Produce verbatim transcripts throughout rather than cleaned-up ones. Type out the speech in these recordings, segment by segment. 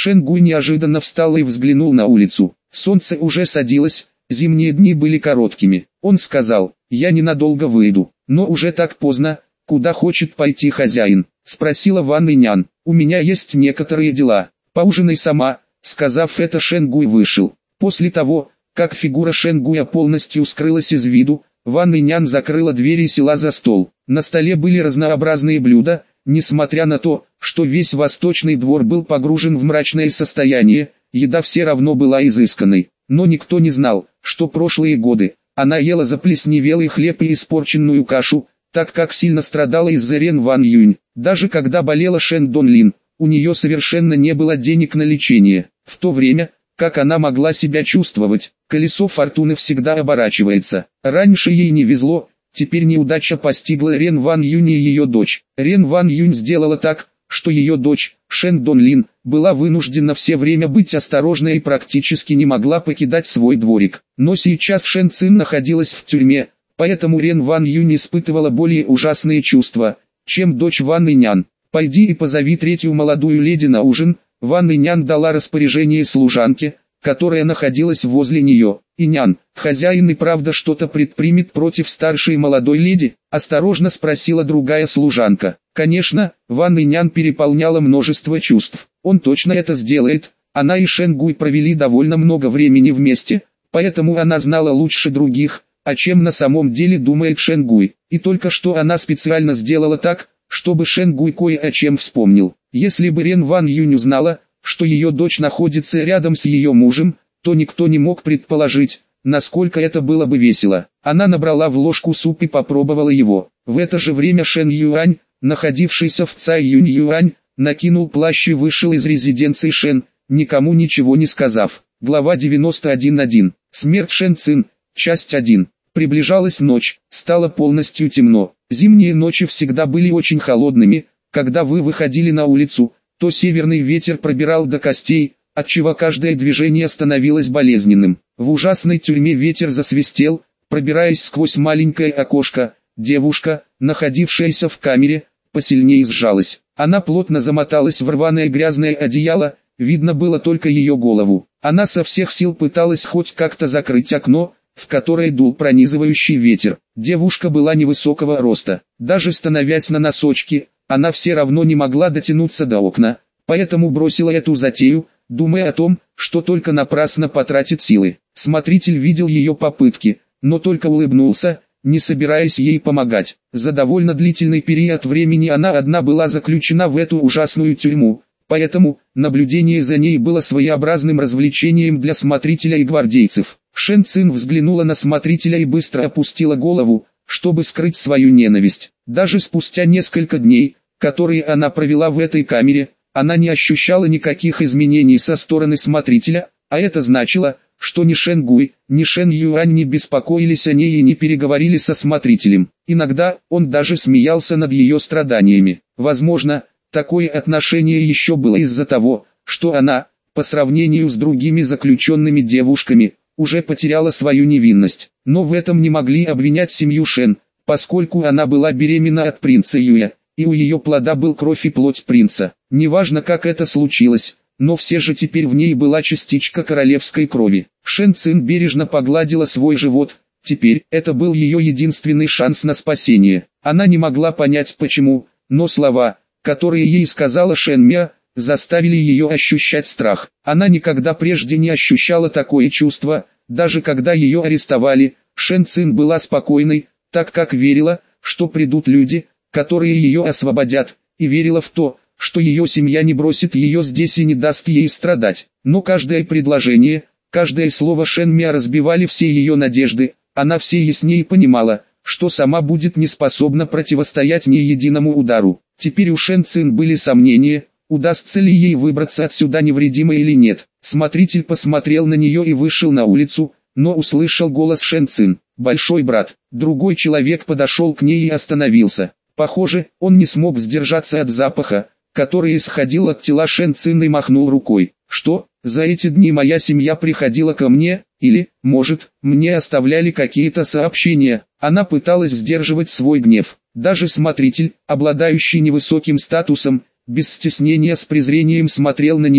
Шэн Гуй неожиданно встал и взглянул на улицу. Солнце уже садилось, зимние дни были короткими. Он сказал: «Я ненадолго выйду, но уже так поздно, куда хочет пойти хозяин?» — спросила Ван Инян. «У меня есть некоторые дела, поужинай сама». Сказав это, Шэн Гуй вышел. После того, как фигура Шэн Гуя полностью скрылась из виду, Ван Инян закрыла дверь и села за стол. На столе были разнообразные блюда, несмотря на то, что весь восточный двор был погружен в мрачное состояние, еда все равно была изысканной. Но никто не знал, что прошлые годы она ела заплесневелый хлеб и испорченную кашу, так как сильно страдала из-за Рен Ван Юнь. Даже когда болела Шэн Дон Лин, у нее совершенно не было денег на лечение. В то время, как она могла себя чувствовать, колесо фортуны всегда оборачивается. Раньше ей не везло, теперь неудача постигла Рен Ван Юнь и ее дочь. Рен Ван Юнь сделала так, что ее дочь, Шэн Дон Лин, была вынуждена все время быть осторожной и практически не могла покидать свой дворик. Но сейчас Шэн Цин находилась в тюрьме, поэтому Рен Ван Юнь испытывала более ужасные чувства, чем дочь Ван Инян. «Пойди и позови третью молодую леди на ужин». Ван Инян дала распоряжение служанке, которая находилась возле нее. «Инян, хозяин и правда что-то предпримет против старшей молодой леди?» – осторожно спросила другая служанка. Конечно, Ван Инян переполняла множество чувств. Он точно это сделает. Она и Шэн Гуй провели довольно много времени вместе, поэтому она знала лучше других, о чем на самом деле думает Шэн Гуй. И только что она специально сделала так, чтобы Шэн Гуй кое о чем вспомнил. Если бы Рен Ван Юнь узнала, что ее дочь находится рядом с ее мужем, то никто не мог предположить, насколько это было бы весело. Она набрала в ложку суп и попробовала его. В это же время Шэн Юань, находившийся в Цай Юнь Юань, накинул плащ и вышел из резиденции Шэн, никому ничего не сказав. Глава девяносто один точка один. Смерть Шэн Цин. Часть один. Приближалась ночь, стало полностью темно. Зимние ночи всегда были очень холодными. Когда вы выходили на улицу, то северный ветер пробирал до костей, отчего каждое движение становилось болезненным. В ужасной тюрьме ветер засвистел, пробираясь сквозь маленькое окошко. Девушка, находившаяся в камере, посильнее сжалась. Она плотно замоталась в рваное грязное одеяло, видно было только ее голову. Она со всех сил пыталась хоть как-то закрыть окно, в которое дул пронизывающий ветер. Девушка была невысокого роста. Даже становясь на носочки, она все равно не могла дотянуться до окна, поэтому бросила эту затею, думая о том, что только напрасно потратит силы. Смотритель видел ее попытки, но только улыбнулся, не собираясь ей помогать. За довольно длительный период времени она одна была заключена в эту ужасную тюрьму, поэтому наблюдение за ней было своеобразным развлечением для смотрителя и гвардейцев. Шэн Цин взглянула на смотрителя и быстро опустила голову, чтобы скрыть свою ненависть. Даже спустя несколько дней, которые она провела в этой камере, она не ощущала никаких изменений со стороны смотрителя, а это значило, что ни Шэн Гуй, ни Шэн Юань не беспокоились о ней и не переговорили со смотрителем. Иногда он даже смеялся над ее страданиями. Возможно, такое отношение еще было из-за того, что она, по сравнению с другими заключенными девушками, уже потеряла свою невинность. Но в этом не могли обвинять семью Шэн, поскольку она была беременна от принца Юя, и у ее плода был кровь и плоть принца. Неважно, как это случилось, но все же теперь в ней была частичка королевской крови. Шэн Цин бережно погладила свой живот, теперь это был ее единственный шанс на спасение. Она не могла понять почему, но слова, которые ей сказала Шэн Мя, заставили ее ощущать страх. Она никогда прежде не ощущала такое чувство, даже когда ее арестовали. Шэн Цин была спокойной, так как верила, что придут люди, которые ее освободят, и верила в то, что ее семья не бросит ее здесь и не даст ей страдать. Но каждое предложение, каждое слово Шэн Мя разбивали все ее надежды. Она все яснее понимала, что сама будет не способна противостоять ни единому удару. Теперь у Шэн Цин были сомнения, удастся ли ей выбраться отсюда невредимой или нет. Смотритель посмотрел на нее и вышел на улицу, но услышал голос Шэн Цин. «Большой брат». Другой человек подошел к ней и остановился. Похоже, он не смог сдержаться от запаха, который исходил от тела Шэн Цин, и махнул рукой. «Что, за эти дни моя семья приходила ко мне, или, может, мне оставляли какие-то сообщения?» Она пыталась сдерживать свой гнев. Даже смотритель, обладающий невысоким статусом, без стеснения с презрением смотрел на нее.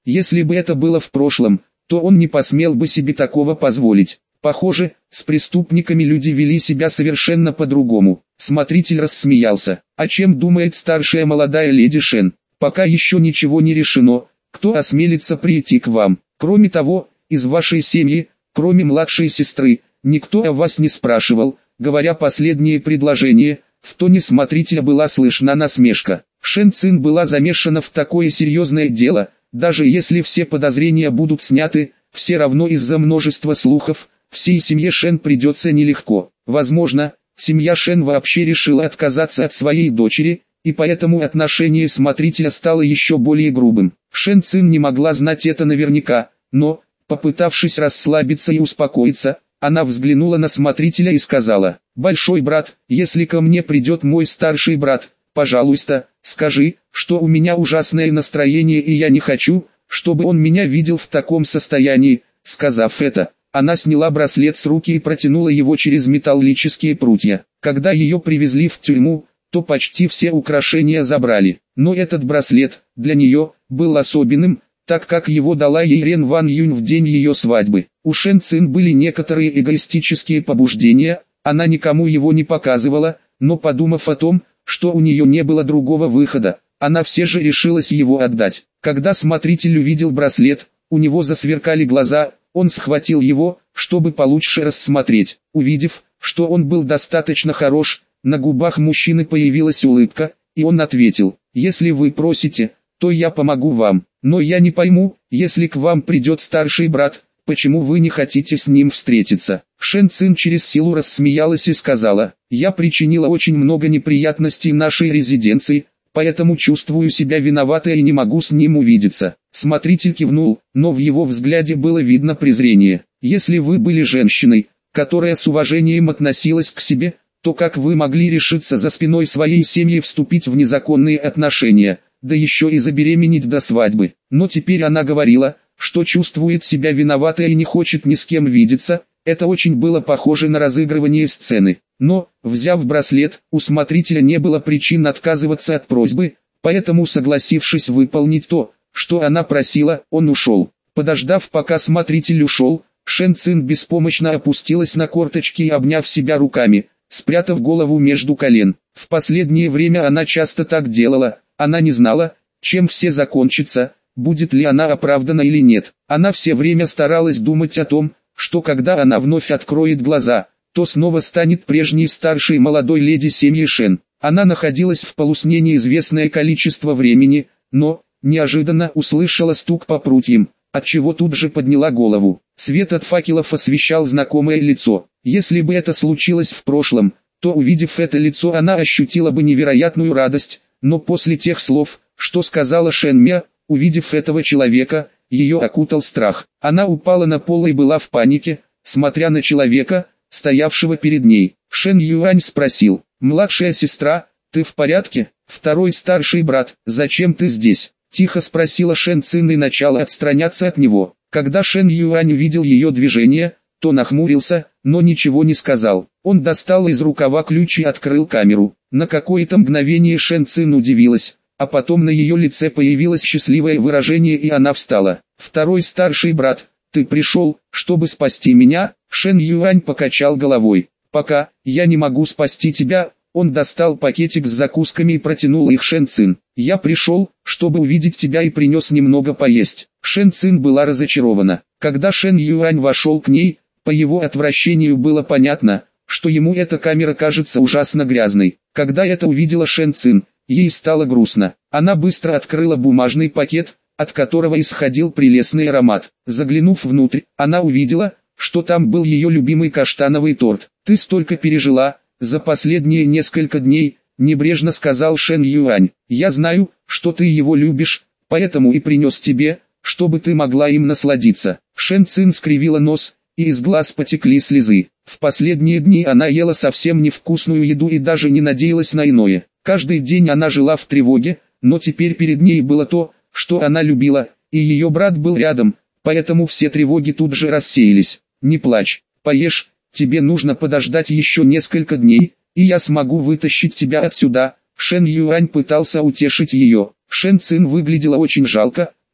Если бы это было в прошлом, то он не посмел бы себе такого позволить. Похоже, с преступниками люди вели себя совершенно по-другому. Смотритель рассмеялся. О чем думает старшая молодая леди Шен? Пока еще ничего не решено, кто осмелится прийти к вам. Кроме того, из вашей семьи, кроме младшей сестры, никто о вас не спрашивал. Говоря последнее предложение, в тоне смотрителя была слышна насмешка. Шен Цин была замешана в такое серьезное дело, даже если все подозрения будут сняты, все равно из-за множества слухов, всей семье Шен придется нелегко. Возможно, семья Шен вообще решила отказаться от своей дочери, и поэтому отношение смотрителя стало еще более грубым. Шен Цин не могла знать это наверняка, но, попытавшись расслабиться и успокоиться, она взглянула на смотрителя и сказала: «Большой брат, если ко мне придет мой старший брат, пожалуйста, скажи, что у меня ужасное настроение и я не хочу, чтобы он меня видел в таком состоянии». Сказав это, она сняла браслет с руки и протянула его через металлические прутья. Когда ее привезли в тюрьму, то почти все украшения забрали. Но этот браслет, для нее, был особенным, так как его дала ей Рен Ван Юнь в день ее свадьбы. У Шен Цин были некоторые эгоистические побуждения, она никому его не показывала, но подумав о том, что у нее не было другого выхода, она все же решилась его отдать. Когда смотритель увидел браслет, у него засверкали глаза, он схватил его, чтобы получше рассмотреть. Увидев, что он был достаточно хорош, на губах мужчины появилась улыбка, и он ответил: «Если вы просите, то я помогу вам, но я не пойму, если к вам придет старший брат, почему вы не хотите с ним встретиться». Шен Цин через силу рассмеялась и сказала: «Я причинила очень много неприятностей нашей резиденции, поэтому чувствую себя виноватой и не могу с ним увидеться». Смотритель кивнул, но в его взгляде было видно презрение. «Если вы были женщиной, которая с уважением относилась к себе, то как вы могли решиться за спиной своей семьи вступить в незаконные отношения, да еще и забеременеть до свадьбы?» Но теперь она говорила, что чувствует себя виноватой и не хочет ни с кем видеться. Это очень было похоже на разыгрывание сцены. Но, взяв браслет, у смотрителя не было причин отказываться от просьбы, поэтому, согласившись выполнить то, что она просила, он ушел. Подождав, пока смотритель ушел, Шен Цин беспомощно опустилась на корточки и, обняв себя руками, спрятав голову между колен. В последнее время она часто так делала, она не знала, чем все закончится, будет ли она оправдана или нет. Она все время старалась думать о том, что когда она вновь откроет глаза, то снова станет прежней старшей молодой леди семьи Шен. Она находилась в полусне неизвестное количество времени, но, неожиданно услышала стук по прутьям, отчего тут же подняла голову. Свет от факелов освещал знакомое лицо. Если бы это случилось в прошлом, то, увидев это лицо, она ощутила бы невероятную радость, но после тех слов, что сказала Шен Мя, увидев этого человека, ее окутал страх. Она упала на пол и была в панике, смотря на человека, стоявшего перед ней. Шен Юань спросил: «Младшая сестра, ты в порядке?» «Второй старший брат, зачем ты здесь?» Тихо спросила Шен Цин и начала отстраняться от него. Когда Шен Юань увидел ее движение, то нахмурился, но ничего не сказал. Он достал из рукава ключ и открыл камеру. На какое-то мгновение Шен Цин удивилась, а потом на ее лице появилось счастливое выражение и она встала. «Второй старший брат, ты пришел, чтобы спасти меня?» Шен Юань покачал головой. «Пока, я не могу спасти тебя». Он достал пакетик с закусками и протянул их Шен Цин. «Я пришел, чтобы увидеть тебя и принес немного поесть». Шен Цин была разочарована. Когда Шен Юань вошел к ней, по его отвращению было понятно, что ему эта камера кажется ужасно грязной. Когда это увидела Шен Цин, ей стало грустно. Она быстро открыла бумажный пакет, от которого исходил прелестный аромат. Заглянув внутрь, она увидела, что там был ее любимый каштановый торт. «Ты столько пережила за последние несколько дней», — небрежно сказал Шен Юань. «Я знаю, что ты его любишь, поэтому и принес тебе, чтобы ты могла им насладиться». Шен Цин скривила нос, и из глаз потекли слезы. В последние дни она ела совсем невкусную еду и даже не надеялась на иное. Каждый день она жила в тревоге, но теперь перед ней было то, что она любила, и ее брат был рядом, поэтому все тревоги тут же рассеялись. «Не плачь, поешь, тебе нужно подождать еще несколько дней, и я смогу вытащить тебя отсюда». Шен Юань пытался утешить ее. Шен Цин выглядела очень жалко,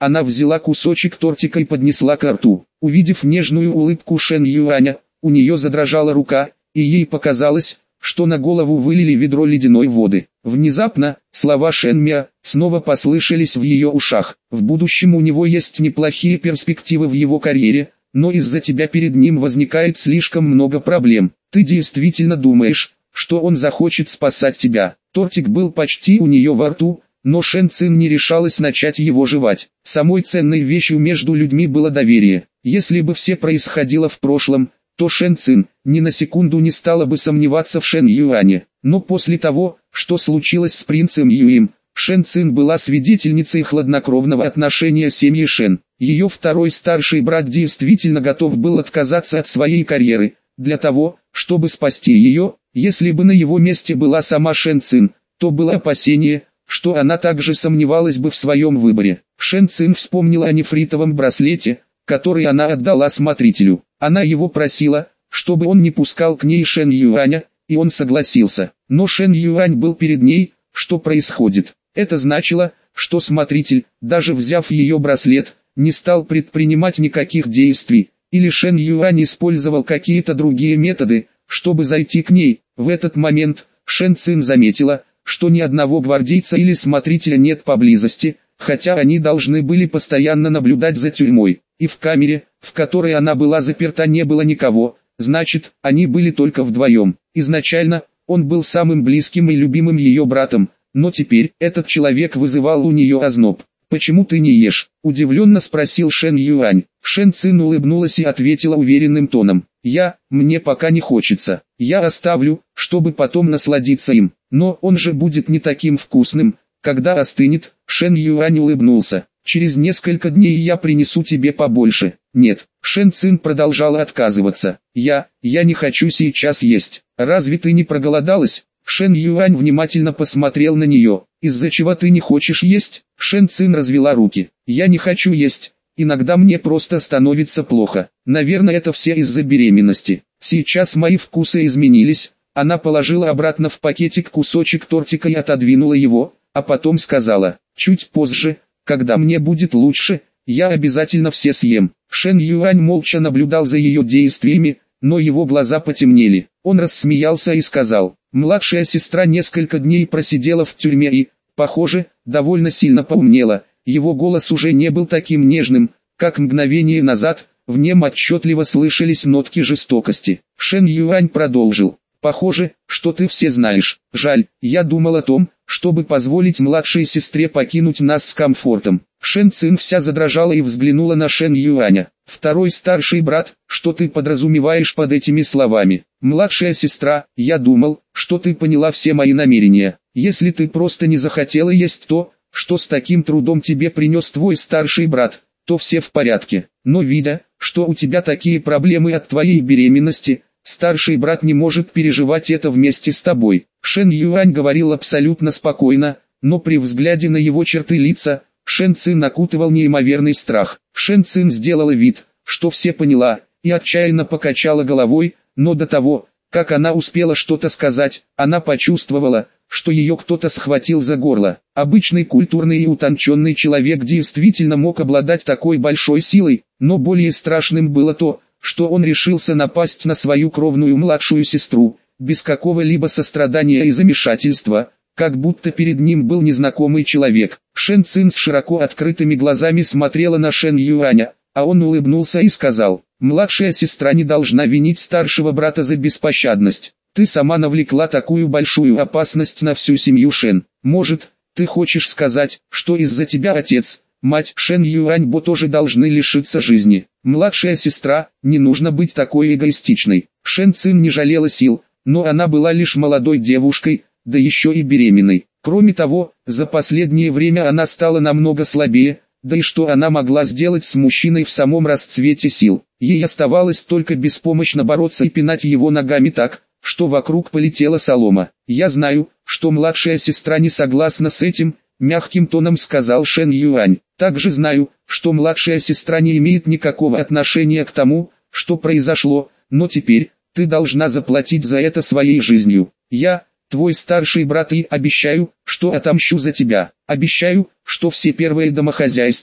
Она взяла кусочек тортика и поднесла к рту. Увидев нежную улыбку Шэн Юаня, у нее задрожала рука, и ей показалось, что на голову вылили ведро ледяной воды. Внезапно, слова Шэн Мя снова послышались в ее ушах. В будущем у него есть неплохие перспективы в его карьере, но из-за тебя перед ним возникает слишком много проблем. Ты действительно думаешь, что он захочет спасать тебя? Тортик был почти у нее во рту, но Шэн Цин не решалась начать его жевать. Самой ценной вещью между людьми было доверие. Если бы все происходило в прошлом, то Шэн Цин ни на секунду не стала бы сомневаться в Шэн Юане. Но после того, что случилось с принцем Юем, Шэн Цин была свидетельницей хладнокровного отношения семьи Шэн. Ее второй старший брат действительно готов был отказаться от своей карьеры, для того, чтобы спасти ее. Если бы на его месте была сама Шэн Цин, то было опасение, что она также сомневалась бы в своем выборе. Шэн Цин вспомнила о нефритовом браслете, который она отдала смотрителю. Она его просила, чтобы он не пускал к ней Шэн Юаня, и он согласился. Но Шэн Юань был перед ней. Что происходит? Это значило, что смотритель, даже взяв ее браслет, не стал предпринимать никаких действий, или Шэн Юань использовал какие-то другие методы, чтобы зайти к ней. В этот момент Шэн Цин заметила, что ни одного гвардейца или смотрителя нет поблизости, хотя они должны были постоянно наблюдать за тюрьмой. И в камере, в которой она была заперта, не было никого, значит, они были только вдвоем. Изначально, он был самым близким и любимым ее братом, но теперь этот человек вызывал у нее озноб. «Почему ты не ешь?» – удивленно спросил Шэн Юань. Шэн Цин улыбнулась и ответила уверенным тоном. «Я, мне пока не хочется. Я оставлю, чтобы потом насладиться им. Но он же будет не таким вкусным, когда остынет». Шэн Юань улыбнулся. «Через несколько дней я принесу тебе побольше». «Нет». Шэн Цин продолжала отказываться. «Я, я не хочу сейчас есть. Разве ты не проголодалась?» Шэн Юань внимательно посмотрел на нее. «Из-за чего ты не хочешь есть?» Шэн Цин развела руки. «Я не хочу есть. Иногда мне просто становится плохо. Наверное, это все из-за беременности. Сейчас мои вкусы изменились». Она положила обратно в пакетик кусочек тортика и отодвинула его, а потом сказала: «Чуть позже, когда мне будет лучше, я обязательно все съем». Шэн Юань молча наблюдал за ее действиями, но его глаза потемнели. Он рассмеялся и сказал: «Младшая сестра несколько дней просидела в тюрьме и, похоже, довольно сильно поумнела». Его голос уже не был таким нежным, как мгновение назад, в нем отчетливо слышались нотки жестокости. Шэн Юань продолжил: «Похоже, что ты все знаешь. Жаль, я думал о том, чтобы позволить младшей сестре покинуть нас с комфортом». Шэн Цин вся задрожала и взглянула на Шэн Юаня. «Второй старший брат, что ты подразумеваешь под этими словами?» «Младшая сестра, я думал, что ты поняла все мои намерения. Если ты просто не захотела есть то, что с таким трудом тебе принес твой старший брат, то все в порядке. Но видя, что у тебя такие проблемы от твоей беременности, старший брат не может переживать это вместе с тобой». Шэн Юань говорил абсолютно спокойно, но при взгляде на его черты лица, Шэн Цин окутывал неимоверный страх. Шэн Цин сделала вид, что все поняла, и отчаянно покачала головой, но до того, как она успела что-то сказать, она почувствовала, что ее кто-то схватил за горло. Обычный культурный и утонченный человек действительно мог обладать такой большой силой, но более страшным было то, что он решился напасть на свою кровную младшую сестру, без какого-либо сострадания и замешательства, как будто перед ним был незнакомый человек. Шэн Цин с широко открытыми глазами смотрела на Шэн Юаня, а он улыбнулся и сказал: «Младшая сестра не должна винить старшего брата за беспощадность. Ты сама навлекла такую большую опасность на всю семью Шэн. Может, ты хочешь сказать, что из-за тебя отец, мать Шэн Юаньбо тоже должны лишиться жизни? Младшая сестра, не нужно быть такой эгоистичной». Шэн Цин не жалела сил, но она была лишь молодой девушкой, да еще и беременной. Кроме того, за последнее время она стала намного слабее, да и что она могла сделать с мужчиной в самом расцвете сил? Ей оставалось только беспомощно бороться и пинать его ногами так, что вокруг полетела солома. «Я знаю, что младшая сестра не согласна с этим», — мягким тоном сказал Шэн Юань. «Также знаю, что младшая сестра не имеет никакого отношения к тому, что произошло, но теперь, ты должна заплатить за это своей жизнью. Я, твой старший брат, и обещаю, что отомщу за тебя. Обещаю, что все первые домохозяйства,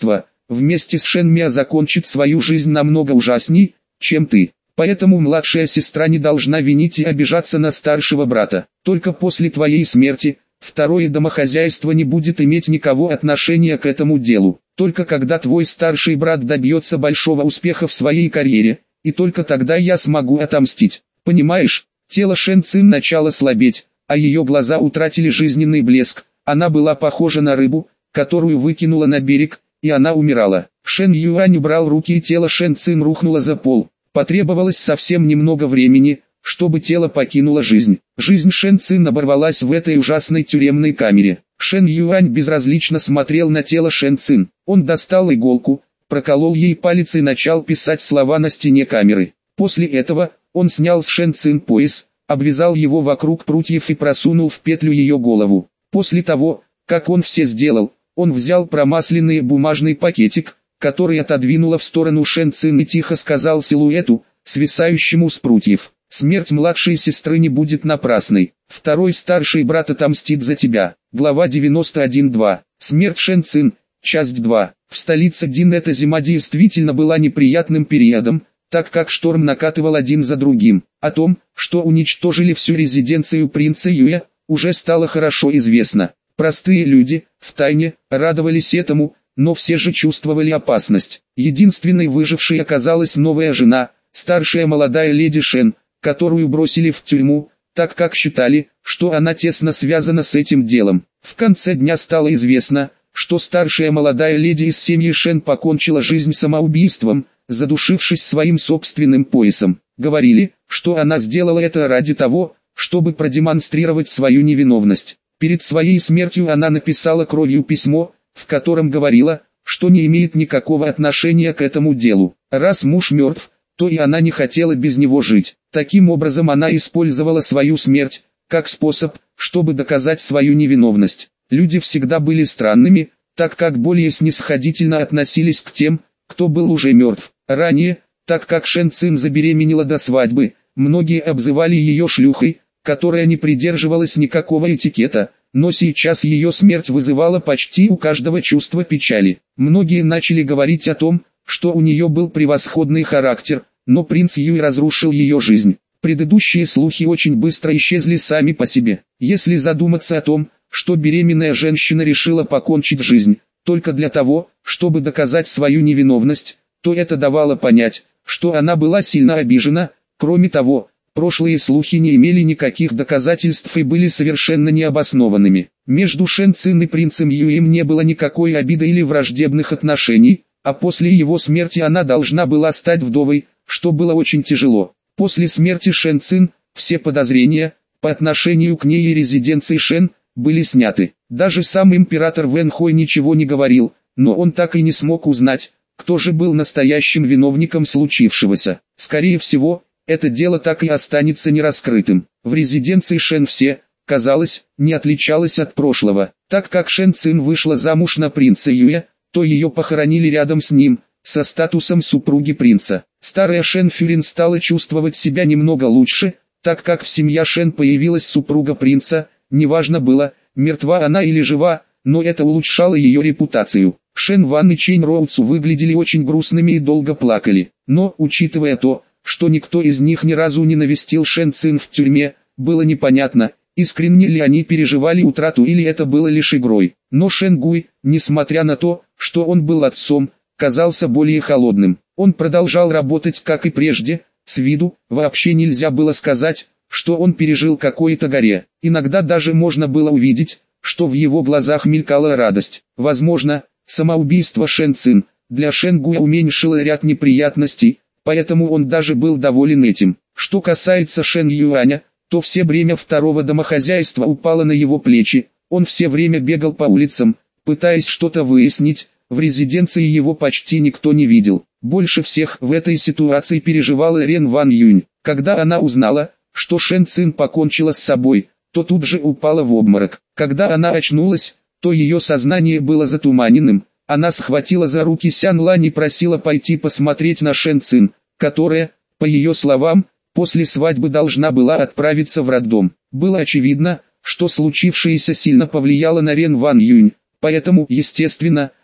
вместе с Шен Миа закончит свою жизнь намного ужасней, чем ты. Поэтому младшая сестра не должна винить и обижаться на старшего брата. Только после твоей смерти, второе домохозяйство не будет иметь никакого отношения к этому делу. Только когда твой старший брат добьется большого успеха в своей карьере, и только тогда я смогу отомстить. Понимаешь, тело Шен Цин начало слабеть, а ее глаза утратили жизненный блеск. Она была похожа на рыбу, которую выкинула на берег, и она умирала. Шен Юань убрал руки, и тело Шен Цин рухнуло за пол. Потребовалось совсем немного времени, чтобы тело покинуло жизнь. Жизнь Шен Цин оборвалась в этой ужасной тюремной камере. Шен Юань безразлично смотрел на тело Шен Цин. Он достал иголку, проколол ей палец и начал писать слова на стене камеры. После этого, он снял с Шен Цин пояс, обвязал его вокруг прутьев и просунул в петлю ее голову. После того, как он все сделал, он взял промасленный бумажный пакетик, который отодвинула в сторону Шен Цин и тихо сказал силуэту, свисающему с прутьев: «Смерть младшей сестры не будет напрасной. Второй старший брат отомстит за тебя». Глава девяносто один два. Смерть Шен Цин. Часть два. В столице Дин эта зима действительно была неприятным периодом, так как шторм накатывал один за другим. О том, что уничтожили всю резиденцию принца Юэ, уже стало хорошо известно. Простые люди, втайне, радовались этому, но все же чувствовали опасность. Единственной выжившей оказалась новая жена, старшая молодая леди Шен, которую бросили в тюрьму, так как считали, что она тесно связана с этим делом. В конце дня стало известно, что старшая молодая леди из семьи Шен покончила жизнь самоубийством, задушившись своим собственным поясом. Говорили, что она сделала это ради того, чтобы продемонстрировать свою невиновность. Перед своей смертью она написала кровью письмо, в котором говорила, что не имеет никакого отношения к этому делу. Раз муж мертв, то и она не хотела без него жить. Таким образом она использовала свою смерть, как способ, чтобы доказать свою невиновность. Люди всегда были странными, так как более снисходительно относились к тем, кто был уже мертв. Ранее, так как Шен Цин забеременела до свадьбы, многие обзывали ее шлюхой, которая не придерживалась никакого этикета, но сейчас ее смерть вызывала почти у каждого чувство печали. Многие начали говорить о том, что у нее был превосходный характер, но принц Юй разрушил ее жизнь. Предыдущие слухи очень быстро исчезли сами по себе. Если задуматься о том, что беременная женщина решила покончить жизнь, только для того, чтобы доказать свою невиновность, то это давало понять, что она была сильно обижена. Кроме того, прошлые слухи не имели никаких доказательств и были совершенно необоснованными. Между Шен Цин и принцем Юем не было никакой обиды или враждебных отношений, а после его смерти она должна была стать вдовой, что было очень тяжело. После смерти Шен Цин, все подозрения, по отношению к ней и резиденции Шен, были сняты. Даже сам император Вэн Хой ничего не говорил, но он так и не смог узнать, кто же был настоящим виновником случившегося. Скорее всего, это дело так и останется нераскрытым. В резиденции Шен все, казалось, не отличалось от прошлого. Так как Шен Цин вышла замуж на принца Юэ, то ее похоронили рядом с ним, со статусом супруги принца. Старая Шен Фюрин стала чувствовать себя немного лучше, так как в семье Шен появилась супруга принца. Неважно было, мертва она или жива, но это улучшало ее репутацию. Шен Ван и Чэнь Роуцу выглядели очень грустными и долго плакали. Но, учитывая то, что никто из них ни разу не навестил Шен Цин в тюрьме, было непонятно, искренне ли они переживали утрату или это было лишь игрой. Но Шен Гуй, несмотря на то, что он был отцом, казался более холодным. Он продолжал работать как и прежде, с виду, вообще нельзя было сказать, что он пережил какое-то горе. Иногда даже можно было увидеть, что в его глазах мелькала радость. Возможно, самоубийство Шен Цин для Шен Гуя уменьшило ряд неприятностей, поэтому он даже был доволен этим. Что касается Шен Юаня, то все бремя второго домохозяйства упало на его плечи. Он все время бегал по улицам, пытаясь что-то выяснить. В резиденции его почти никто не видел. Больше всех в этой ситуации переживала Рен Ван Юнь. Когда она узнала, что Шен Цин покончила с собой, то тут же упала в обморок. Когда она очнулась, то ее сознание было затуманенным. Она схватила за руки Сян Лань и просила пойти посмотреть на Шен Цин, которая, по ее словам, после свадьбы должна была отправиться в роддом. Было очевидно, что случившееся сильно повлияло на Рен Ван Юнь, поэтому, естественно,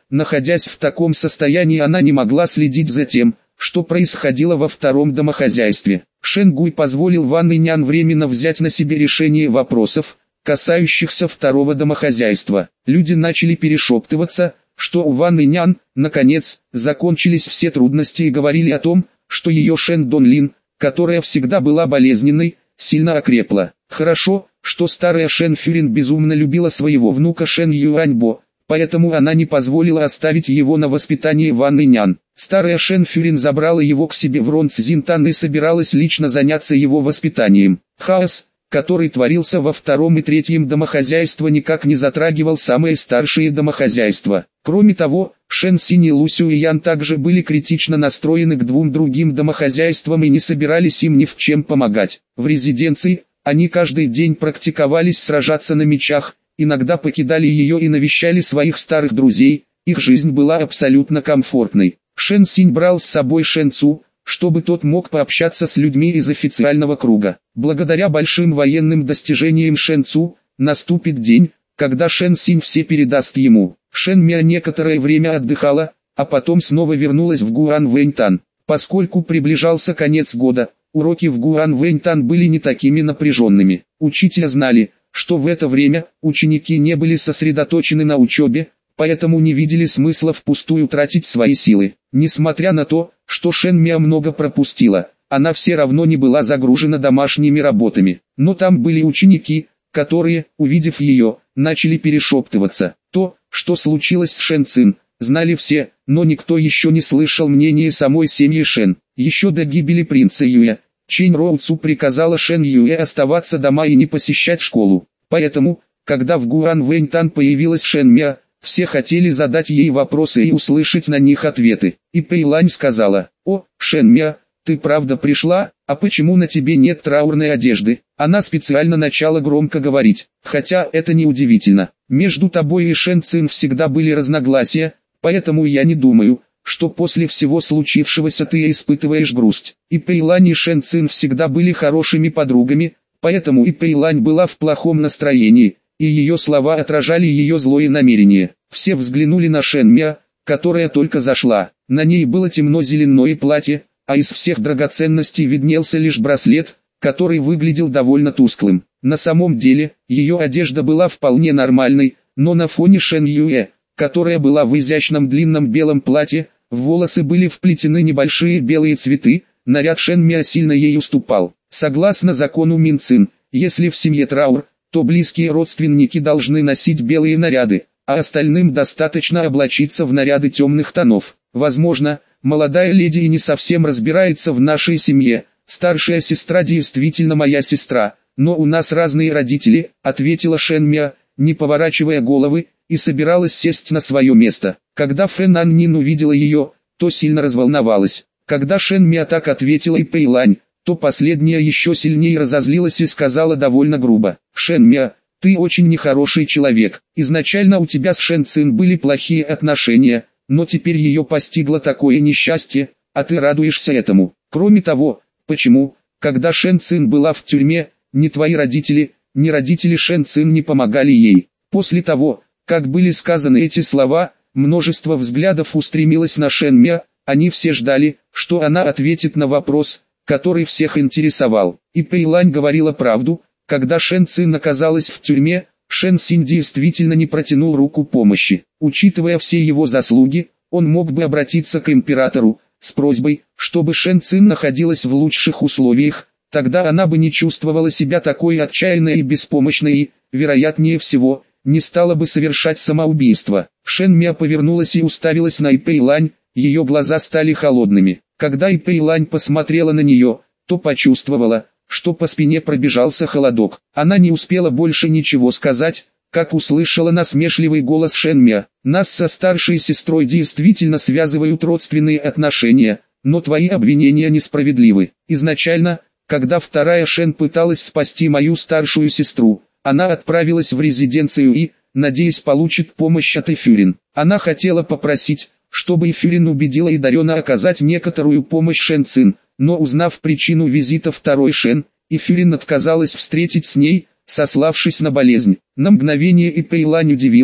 находясь в таком состоянии, она не могла следить за тем, что происходило во втором домохозяйстве. Шэн Гуй позволил Ван Инян временно взять на себе решение вопросов, касающихся второго домохозяйства. Люди начали перешептываться, что у Ван Инян, наконец, закончились все трудности, и говорили о том, что ее Шэн Донлин, которая всегда была болезненной, сильно окрепла. Хорошо, что старая Шэн Фюрин безумно любила своего внука Шэн Юаньбо, поэтому она не позволила оставить его на воспитание Ван Инян. Старая Шэн Фюрин забрала его к себе в Ронцзинтан и собиралась лично заняться его воспитанием. Хаос, который творился во втором и третьем домохозяйстве, никак не затрагивал самые старшие домохозяйства. Кроме того, Шэн Синь и Лу Сюэян также были критично настроены к двум другим домохозяйствам и не собирались им ни в чем помогать. В резиденции они каждый день практиковались сражаться на мечах, иногда покидали ее и навещали своих старых друзей, их жизнь была абсолютно комфортной. Шэн Синь брал с собой Шэн Цу, чтобы тот мог пообщаться с людьми из официального круга. Благодаря большим военным достижениям Шэн Цу, наступит день, когда Шэн Синь все передаст ему. Шэн Мя некоторое время отдыхала, а потом снова вернулась в Гуан Вэньтан. Поскольку приближался конец года, уроки в Гуан Вэньтан были не такими напряженными. Учителя знали, что в это время ученики не были сосредоточены на учебе, поэтому не видели смысла впустую тратить свои силы. Несмотря на то, что Шэн Мя много пропустила, она все равно не была загружена домашними работами. Но там были ученики, которые, увидев ее, начали перешептываться. То, что случилось с Шэн Цин, знали все, но никто еще не слышал мнения самой семьи Шэн. Еще до гибели принца Юэ, Чэнь Роу Цу приказала Шэн Юэ оставаться дома и не посещать школу. Поэтому, когда в Гуан Вэньтан появилась Шэн Мя, все хотели задать ей вопросы и услышать на них ответы. И Пэйлань сказала: «О, Шэн Мя, ты правда пришла, а почему на тебе нет траурной одежды?» Она специально начала громко говорить, хотя это не удивительно. Между тобой и Шэн Цин всегда были разногласия, поэтому я не думаю, что после всего случившегося ты испытываешь грусть. И Пэйлань и Шэн Цин всегда были хорошими подругами, поэтому и Пэйлань была в плохом настроении, и ее слова отражали ее злое намерение. Все взглянули на Шэн Мя, которая только зашла. На ней было темно-зеленое платье, а из всех драгоценностей виднелся лишь браслет, который выглядел довольно тусклым. На самом деле, ее одежда была вполне нормальной, но на фоне Шэн Юэ, которая была в изящном длинном белом платье, в волосы были вплетены небольшие белые цветы, наряд Шэн Мя сильно ей уступал. Согласно закону Минцин, если в семье траур, то близкие родственники должны носить белые наряды, а остальным достаточно облачиться в наряды темных тонов. Возможно, молодая леди и не совсем разбирается в нашей семье, старшая сестра действительно моя сестра, но у нас разные родители, ответила Шэн Мя, не поворачивая головы, и собиралась сесть на свое место. Когда Фэн Ан Нин увидела ее, то сильно разволновалась. Когда Шэн Мя так ответила и Пэйлань, то последняя еще сильнее разозлилась и сказала довольно грубо: «Шэн Мя, ты очень нехороший человек. Изначально у тебя с Шэн Цин были плохие отношения, но теперь ее постигло такое несчастье, а ты радуешься этому. Кроме того, почему, когда Шэн Цин была в тюрьме, ни твои родители, ни родители Шэн Цин не помогали ей?» После того, как были сказаны эти слова, множество взглядов устремилось на Шэн Мя, они все ждали, что она ответит на вопрос, который всех интересовал. И Пэйлань говорила правду, когда Шэн Цин оказалась в тюрьме, Шэн Синь действительно не протянул руку помощи. Учитывая все его заслуги, он мог бы обратиться к императору, с просьбой, чтобы Шэн Цин находилась в лучших условиях, тогда она бы не чувствовала себя такой отчаянной и беспомощной и, вероятнее всего, не стала бы совершать самоубийство. Шэн Мя повернулась и уставилась на Пэйлань, ее глаза стали холодными. Когда Пэйлань посмотрела на нее, то почувствовала, что по спине пробежался холодок. Она не успела больше ничего сказать, как услышала насмешливый голос Шэн Мя: «Нас со старшей сестрой действительно связывают родственные отношения, но твои обвинения несправедливы. Изначально, когда вторая Шэн пыталась спасти мою старшую сестру, она отправилась в резиденцию и, надеясь, получит помощь от Эфюрин. Она хотела попросить, чтобы Эфюрин убедила Идарена оказать некоторую помощь Шэн Цин, но узнав причину визита второй Шэн, Эфюрин отказалась встретить с ней, сославшись на болезнь. На мгновение Пэйлань удивилась,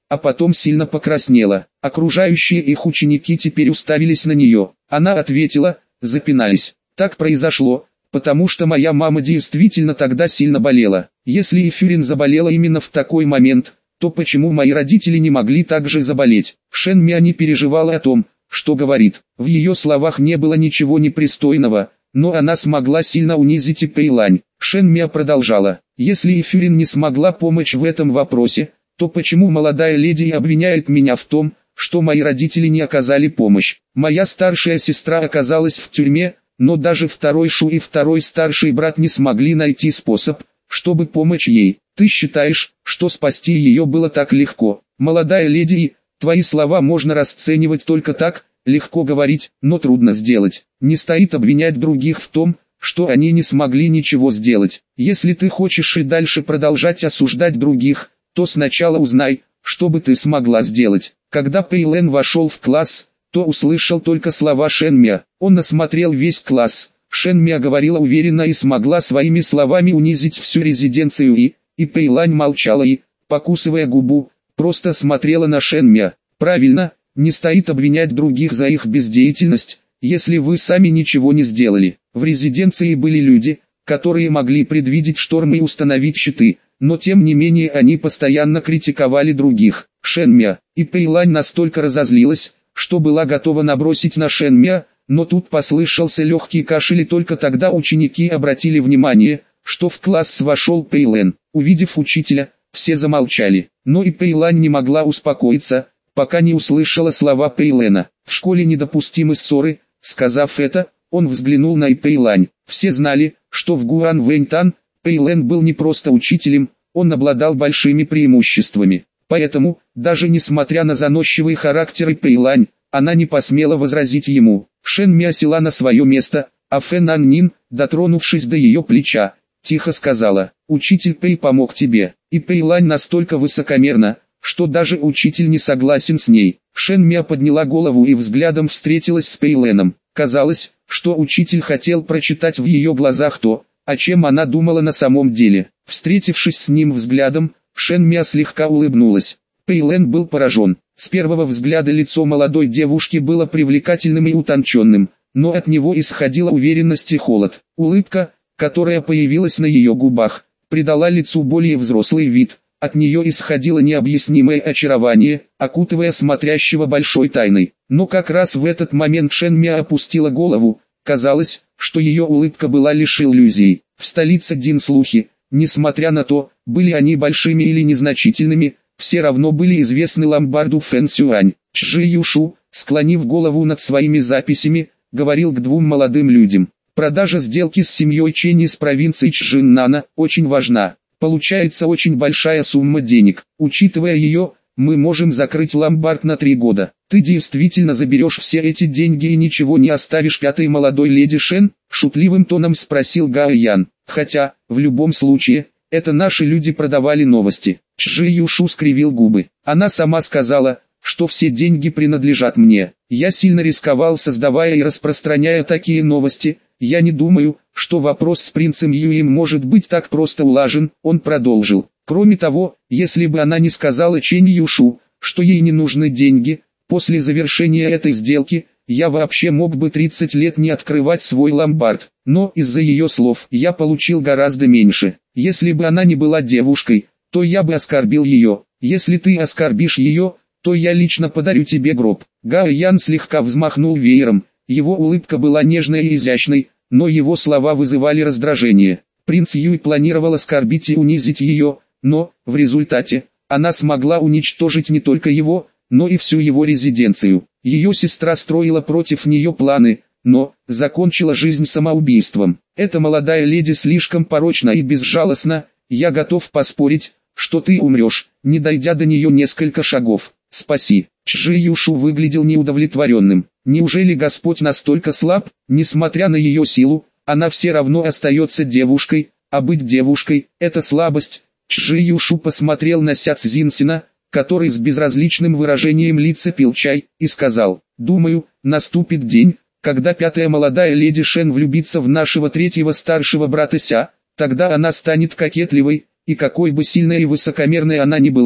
а потом сильно покраснела. Окружающие их ученики теперь уставились на нее. Она ответила, запинаясь: «Так произошло, потому что моя мама действительно тогда сильно болела. Если Эфюрин заболела именно в такой момент, то почему мои родители не могли также заболеть?» Шен Миа не переживала о том, что говорит. В ее словах не было ничего непристойного, но она смогла сильно унизить и Пэйлань. Шен Миа продолжала: «Если Эфюрин не смогла помочь в этом вопросе, то почему молодая леди и обвиняет меня в том, что мои родители не оказали помощь? Моя старшая сестра оказалась в тюрьме, но даже второй Шу и второй старший брат не смогли найти способ, чтобы помочь ей. Ты считаешь, что спасти ее было так легко? Молодая леди, и твои слова можно расценивать только так, легко говорить, но трудно сделать. Не стоит обвинять других в том, что они не смогли ничего сделать. Если ты хочешь и дальше продолжать осуждать других, то сначала узнай, что бы ты смогла сделать». Когда Пэйлэн вошел в класс, то услышал только слова Шен Миа. Он осмотрел весь класс. Шен Миа говорила уверенно и смогла своими словами унизить всю резиденцию, и, и Пэйлань молчала и, покусывая губу, просто смотрела на Шен Миа. «Правильно, не стоит обвинять других за их бездеятельность, если вы сами ничего не сделали. В резиденции были люди, которые могли предвидеть шторм и установить щиты, но тем не менее они постоянно критиковали других». Шен Миа и Пэйлань настолько разозлилась, что была готова набросить на Шен Миа, но тут послышался легкий кашель, и только тогда ученики обратили внимание, что в класс вошел Пэйлэн. Увидев учителя, все замолчали, но и Пэйлань не могла успокоиться, пока не услышала слова Пэйлэна. «В школе недопустимы ссоры», сказав это, он взглянул на Пэйлань. Все знали, что в Гуан Вэньтан Пэйлэн был не просто учителем, он обладал большими преимуществами. Поэтому, даже несмотря на заносчивый характер Пэйлань, она не посмела возразить ему. Шен Миа села на свое место, а Фэн Ан Нин, дотронувшись до ее плеча, тихо сказала: «Учитель Пэй помог тебе». И Пэйлань настолько высокомерна, что даже учитель не согласен с ней. Шен Миа подняла голову и взглядом встретилась с Пэйлэном. Казалось, что учитель хотел прочитать в ее глазах то, о чем она думала на самом деле. Встретившись с ним взглядом, Шен Миа слегка улыбнулась. Пэйлэн был поражен. С первого взгляда лицо молодой девушки было привлекательным и утонченным, но от него исходила уверенность и холод. Улыбка, которая появилась на ее губах, придала лицу более взрослый вид. От нее исходило необъяснимое очарование, окутывая смотрящего большой тайной. Но как раз в этот момент Шен Миа опустила голову. Казалось, что ее улыбка была лишь иллюзией. В столице Дин слухи, несмотря на то, были они большими или незначительными, все равно были известны ломбарду Фэн Сюань. Чжи Юшу, склонив голову над своими записями, говорил к двум молодым людям: «Продажа сделки с семьей Чэнь из провинции Чжиннана очень важна. Получается очень большая сумма денег. Учитывая ее, мы можем закрыть ломбард на три года. Ты действительно заберешь все эти деньги и ничего не оставишь пятой молодой леди Шен?» Шутливым тоном спросил Гао Ян. «Хотя, в любом случае, это наши люди продавали новости». Чжи Юшу скривил губы. «Она сама сказала, что все деньги принадлежат мне. Я сильно рисковал, создавая и распространяя такие новости. Я не думаю, что вопрос с принцем Юем может быть так просто улажен». Он продолжил: «Кроме того, если бы она не сказала Чэнь Юшу, что ей не нужны деньги, после завершения этой сделки, я вообще мог бы тридцать лет не открывать свой ломбард. Но из-за ее слов я получил гораздо меньше. Если бы она не была девушкой, то я бы оскорбил ее. Если ты оскорбишь ее, то я лично подарю тебе гроб». Гао Ян слегка взмахнул веером. Его улыбка была нежной и изящной, но его слова вызывали раздражение. Принц Юй планировал оскорбить и унизить ее, но, в результате, она смогла уничтожить не только его, но и всю его резиденцию. Ее сестра строила против нее планы, но закончила жизнь самоубийством. Эта молодая леди слишком порочна и безжалостна. Я готов поспорить, что ты умрешь, не дойдя до нее несколько шагов. Спаси». Чжи Юшу выглядел неудовлетворенным. Неужели Господь настолько слаб? Несмотря на ее силу, она все равно остается девушкой, а быть девушкой – это слабость. Чжи Юшу посмотрел на Ся Цзинсина, который с безразличным выражением лица пил чай, и сказал: «Думаю, наступит день, когда пятая молодая леди Шен влюбится в нашего третьего старшего брата Ся, тогда она станет кокетливой, и какой бы сильной и высокомерной она ни была,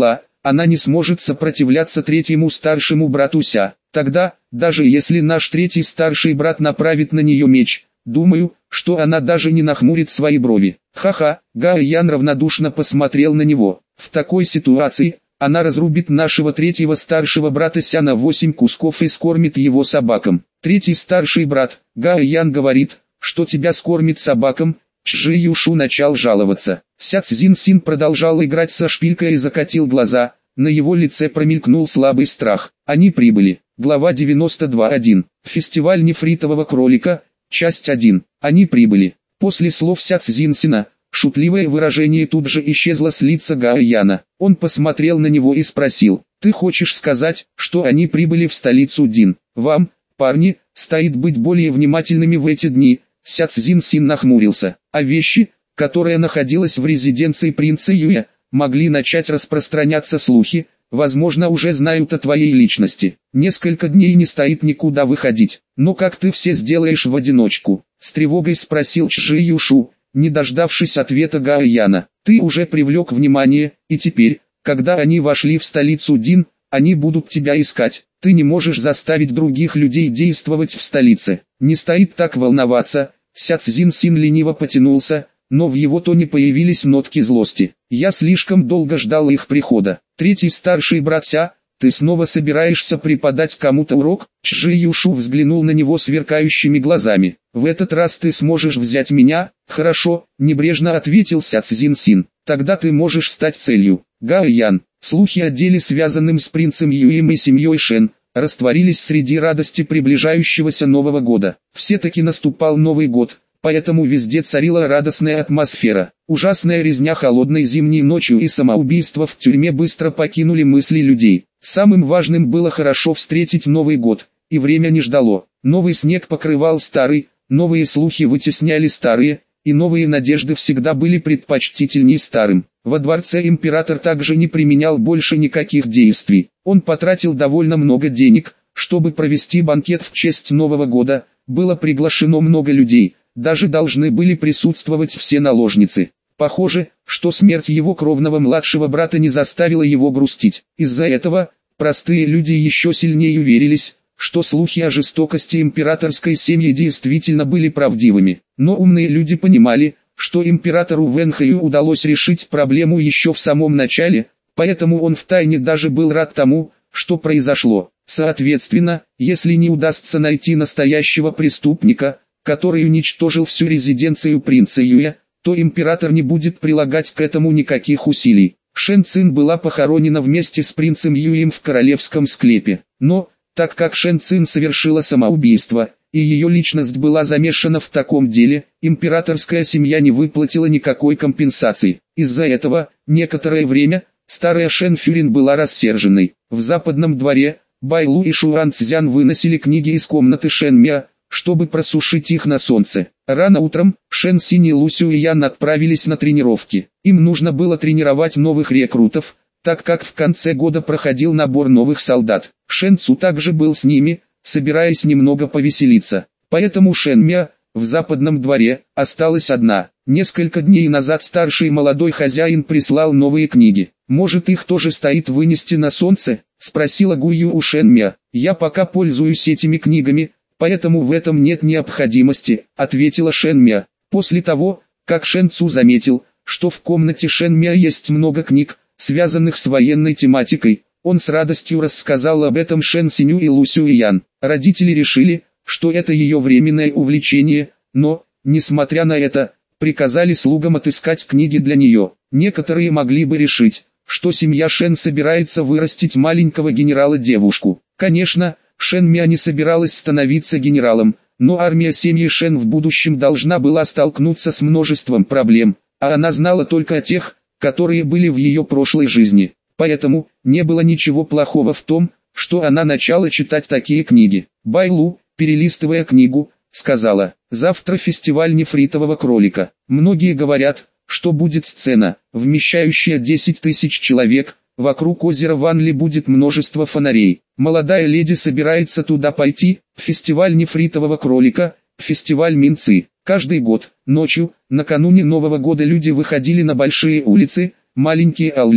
она не сможет сопротивляться третьему старшему брату Ся. Тогда, даже если наш третий старший брат направит на нее меч, думаю, что она даже не нахмурит свои брови. Ха-ха, Гао Ян равнодушно посмотрел на него. В такой ситуации, она разрубит нашего третьего старшего брата Ся на восемь кусков и скормит его собакам. Третий старший брат, Гао Ян говорит, что тебя скормит собакам. Чжи Юшу начал жаловаться. Ся Цзин Син продолжал играть со шпилькой и закатил глаза, на его лице промелькнул слабый страх. Они прибыли. Глава девяносто два точка один. Фестиваль нефритового кролика, часть один. Они прибыли. После слов Ся Цзин Сина, шутливое выражение тут же исчезло с лица Гао Яна. Он посмотрел на него и спросил, «Ты хочешь сказать, что они прибыли в столицу Дин? Вам, парни, стоит быть более внимательными в эти дни». Ся Цзин Син нахмурился. А вещи, которые находились в резиденции принца Юя, могли начать распространяться слухи, возможно уже знают о твоей личности. Несколько дней не стоит никуда выходить. Но как ты все сделаешь в одиночку? С тревогой спросил Чжи Юшу, не дождавшись ответа Гао Яна. Ты уже привлек внимание, и теперь, когда они вошли в столицу Дин, они будут тебя искать. Ты не можешь заставить других людей действовать в столице. Не стоит так волноваться. Ся Цзин Син лениво потянулся, но в его тоне появились нотки злости. Я слишком долго ждал их прихода. Третий старший брат Ся, ты снова собираешься преподать кому-то урок? Чжи Юшу взглянул на него сверкающими глазами. В этот раз ты сможешь взять меня? Хорошо, небрежно ответил Ся Цзин Син. Тогда ты можешь стать целью. Гао Ян, слухи о деле, связанном с принцем Юем и семьей Шен, растворились среди радости приближающегося Нового года. Все-таки наступал Новый год, поэтому везде царила радостная атмосфера. Ужасная резня холодной зимней ночью и самоубийство в тюрьме быстро покинули мысли людей. Самым важным было хорошо встретить Новый год, и время не ждало. Новый снег покрывал старый, новые слухи вытесняли старые, и новые надежды всегда были предпочтительнее старым. Во дворце император также не применял больше никаких действий. Он потратил довольно много денег, чтобы провести банкет в честь Нового года. Было приглашено много людей, даже должны были присутствовать все наложницы. Похоже, что смерть его кровного младшего брата не заставила его грустить. Из-за этого, простые люди еще сильнее уверились, что слухи о жестокости императорской семьи действительно были правдивыми. Но умные люди понимали, что императору Вэнхаю удалось решить проблему еще в самом начале, поэтому он втайне даже был рад тому, что произошло. Соответственно, если не удастся найти настоящего преступника, который уничтожил всю резиденцию принца Юя, то император не будет прилагать к этому никаких усилий. Шэн Цин была похоронена вместе с принцем Юем в королевском склепе. Но, так как Шэн Цин совершила самоубийство, и ее личность была замешана в таком деле, императорская семья не выплатила никакой компенсации. Из-за этого, некоторое время, старая Шэн Фюрин была рассерженной. В западном дворе, Байлу и Шуан Цзян выносили книги из комнаты Шэн Мя, чтобы просушить их на солнце. Рано утром, Шэн Синь и Лусю и Ян отправились на тренировки. Им нужно было тренировать новых рекрутов, так как в конце года проходил набор новых солдат. Шэн Цу также был с ними, собираясь немного повеселиться. Поэтому Шэн Мя, в западном дворе, осталась одна. Несколько дней назад старший молодой хозяин прислал новые книги. «Может, их тоже стоит вынести на солнце?» — спросила Гую у Шэн Мя. «Я пока пользуюсь этими книгами, поэтому в этом нет необходимости», — ответила Шэн Мя. После того, как Шэн Цу заметил, что в комнате Шэн Мя есть много книг, связанных с военной тематикой, он с радостью рассказал об этом Шэн Синю и Лусю и Ян. Родители решили, что это ее временное увлечение, но, несмотря на это, приказали слугам отыскать книги для нее. Некоторые могли бы решить, что семья Шэн собирается вырастить маленького генерала-девушку. Конечно, Шэн Мя не собиралась становиться генералом, но армия семьи Шэн в будущем должна была столкнуться с множеством проблем, а она знала только о тех, которые были в ее прошлой жизни. Поэтому, не было ничего плохого в том, что она начала читать такие книги. Байлу, перелистывая книгу, сказала: «Завтра фестиваль нефритового кролика. Многие говорят, что будет сцена, вмещающая десять тысяч человек, вокруг озера Ванли будет множество фонарей. Молодая леди собирается туда пойти, фестиваль нефритового кролика, фестиваль Минцы». Каждый год, ночью, накануне Нового года люди выходили на большие улицы, маленькие аллеи,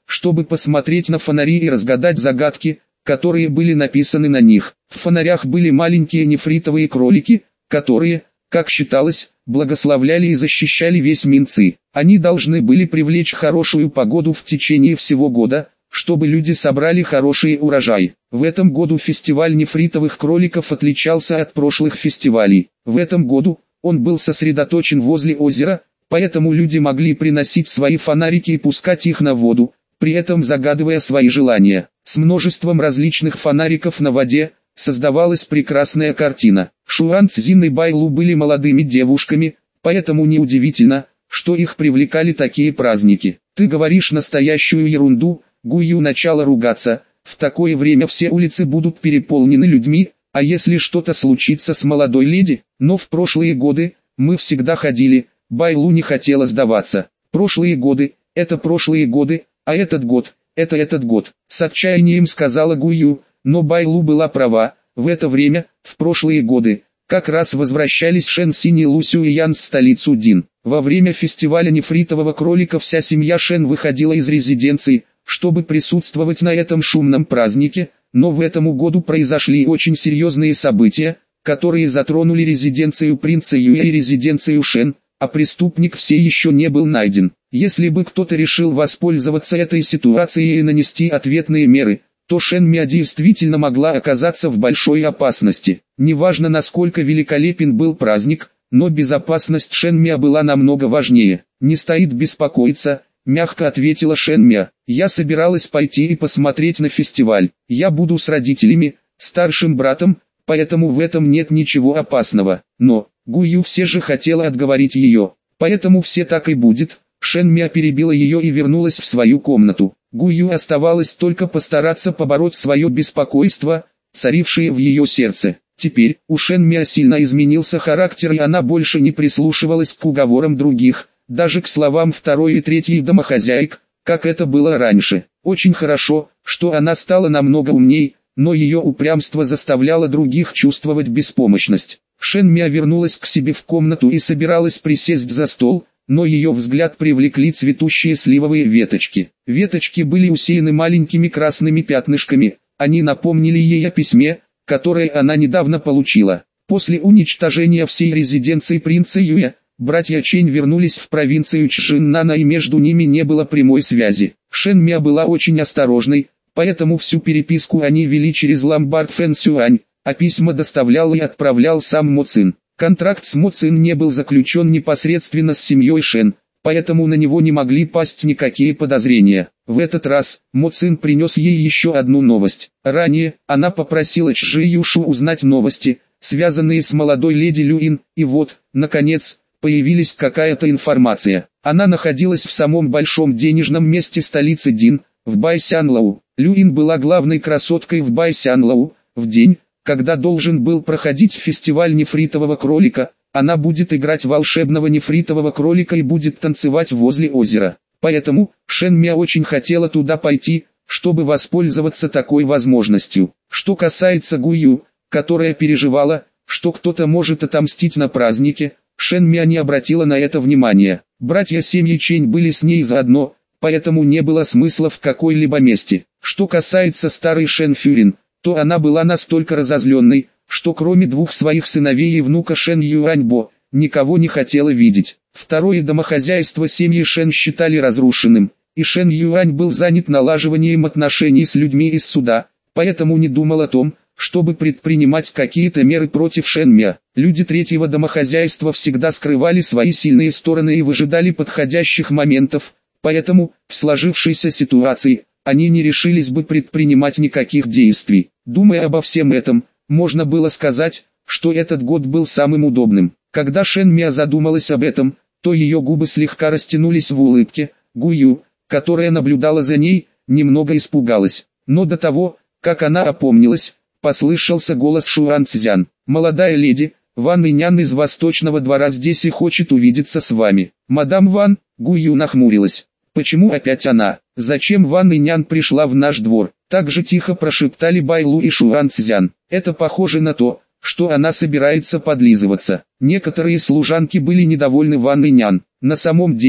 чтобы посмотреть на фонари и разгадать загадки, которые были написаны на них. В фонарях были маленькие нефритовые кролики, которые, как считалось, благословляли и защищали весь Минцы. Они должны были привлечь хорошую погоду в течение всего года, чтобы люди собрали хороший урожай. В этом году фестиваль нефритовых кроликов отличался от прошлых фестивалей. В этом году он был сосредоточен возле озера, поэтому люди могли приносить свои фонарики и пускать их на воду, при этом загадывая свои желания. С множеством различных фонариков на воде создавалась прекрасная картина. Шуан Цзин и Байлу были молодыми девушками, поэтому неудивительно, что их привлекали такие праздники. «Ты говоришь настоящую ерунду», Гую начала ругаться, «в такое время все улицы будут переполнены людьми, а если что-то случится с молодой леди? Но в прошлые годы, мы всегда ходили», Байлу не хотела сдаваться. «Прошлые годы, это прошлые годы, а этот год, это этот год», с отчаянием сказала Гую, но Байлу была права. В это время, в прошлые годы, как раз возвращались Шэн Синь и Лу Сюэян в столицу Дин. Во время фестиваля нефритового кролика вся семья Шэн выходила из резиденции, чтобы присутствовать на этом шумном празднике, но в этом году произошли очень серьезные события, которые затронули резиденцию принца Юэ и резиденцию Шэн, а преступник все еще не был найден. Если бы кто-то решил воспользоваться этой ситуацией и нанести ответные меры, то Шэн Миа действительно могла оказаться в большой опасности. Неважно, насколько великолепен был праздник, но безопасность Шэн Миа была намного важнее. «Не стоит беспокоиться», — мягко ответила Шэн Миа. «Я собиралась пойти и посмотреть на фестиваль. Я буду с родителями, старшим братом, поэтому в этом нет ничего опасного». Но Гую все же хотела отговорить ее. «Поэтому все так и будет». Шэн Миа перебила ее и вернулась в свою комнату. Гую оставалось только постараться побороть свое беспокойство, царившее в ее сердце. Теперь у Шэн Миа сильно изменился характер, и она больше не прислушивалась к уговорам других, даже к словам второй и третьей домохозяек, как это было раньше. Очень хорошо, что она стала намного умней, но ее упрямство заставляло других чувствовать беспомощность. Шэн Миа вернулась к себе в комнату и собиралась присесть за стол, но ее взгляд привлекли цветущие сливовые веточки. Веточки были усеяны маленькими красными пятнышками, они напомнили ей о письме, которое она недавно получила. После уничтожения всей резиденции принца Юэ, братья Чэнь вернулись в провинцию Чжиннана, и между ними не было прямой связи. Шэн Миа была очень осторожной, поэтому всю переписку они вели через ломбард Фэн Сюань, а письма доставлял и отправлял сам Мо Цин. Контракт с Мо Цин не был заключен непосредственно с семьей Шэн, поэтому на него не могли пасть никакие подозрения. В этот раз, Мо Цин принес ей еще одну новость. Ранее, она попросила Чжи Юшу узнать новости, связанные с молодой леди Люин, и вот, наконец, появилась какая-то информация. Она находилась в самом большом денежном месте столицы Дин, в Байсянлоу. Люин была главной красоткой в Байсянлоу. В день, когда должен был проходить фестиваль нефритового кролика, она будет играть волшебного нефритового кролика и будет танцевать возле озера. Поэтому, Шэн Миа очень хотела туда пойти, чтобы воспользоваться такой возможностью. Что касается Гую, которая переживала, что кто-то может отомстить на празднике, Шэн Миа не обратила на это внимания. Братья семьи Чэнь были с ней заодно, поэтому не было смысла в какой-либо месте. Что касается старой Шэн Фюрин, то она была настолько разозленной, что кроме двух своих сыновей и внука Шэн Юаньбо, никого не хотела видеть. Второе домохозяйство семьи Шэн считали разрушенным, и Шэн Юань был занят налаживанием отношений с людьми из суда, поэтому не думал о том, чтобы предпринимать какие-то меры против Шэн Миа. Люди третьего домохозяйства всегда скрывали свои сильные стороны и выжидали подходящих моментов, поэтому, в сложившейся ситуации, они не решились бы предпринимать никаких действий. Думая обо всем этом, можно было сказать, что этот год был самым удобным. Когда Шэн Миа задумалась об этом, то ее губы слегка растянулись в улыбке. Гую, которая наблюдала за ней, немного испугалась. Но до того, как она опомнилась, послышался голос Шуан Цзян. «Молодая леди, Ван Инян из Восточного двора здесь и хочет увидеться с вами». «Мадам Ван», Гую нахмурилась. «Почему опять она? Зачем Ван Инян пришла в наш двор?» Так же тихо прошептали Байлу и Шуан Цзян. «Это похоже на то, что она собирается подлизываться». Некоторые служанки были недовольны Ван Инян. На самом деле,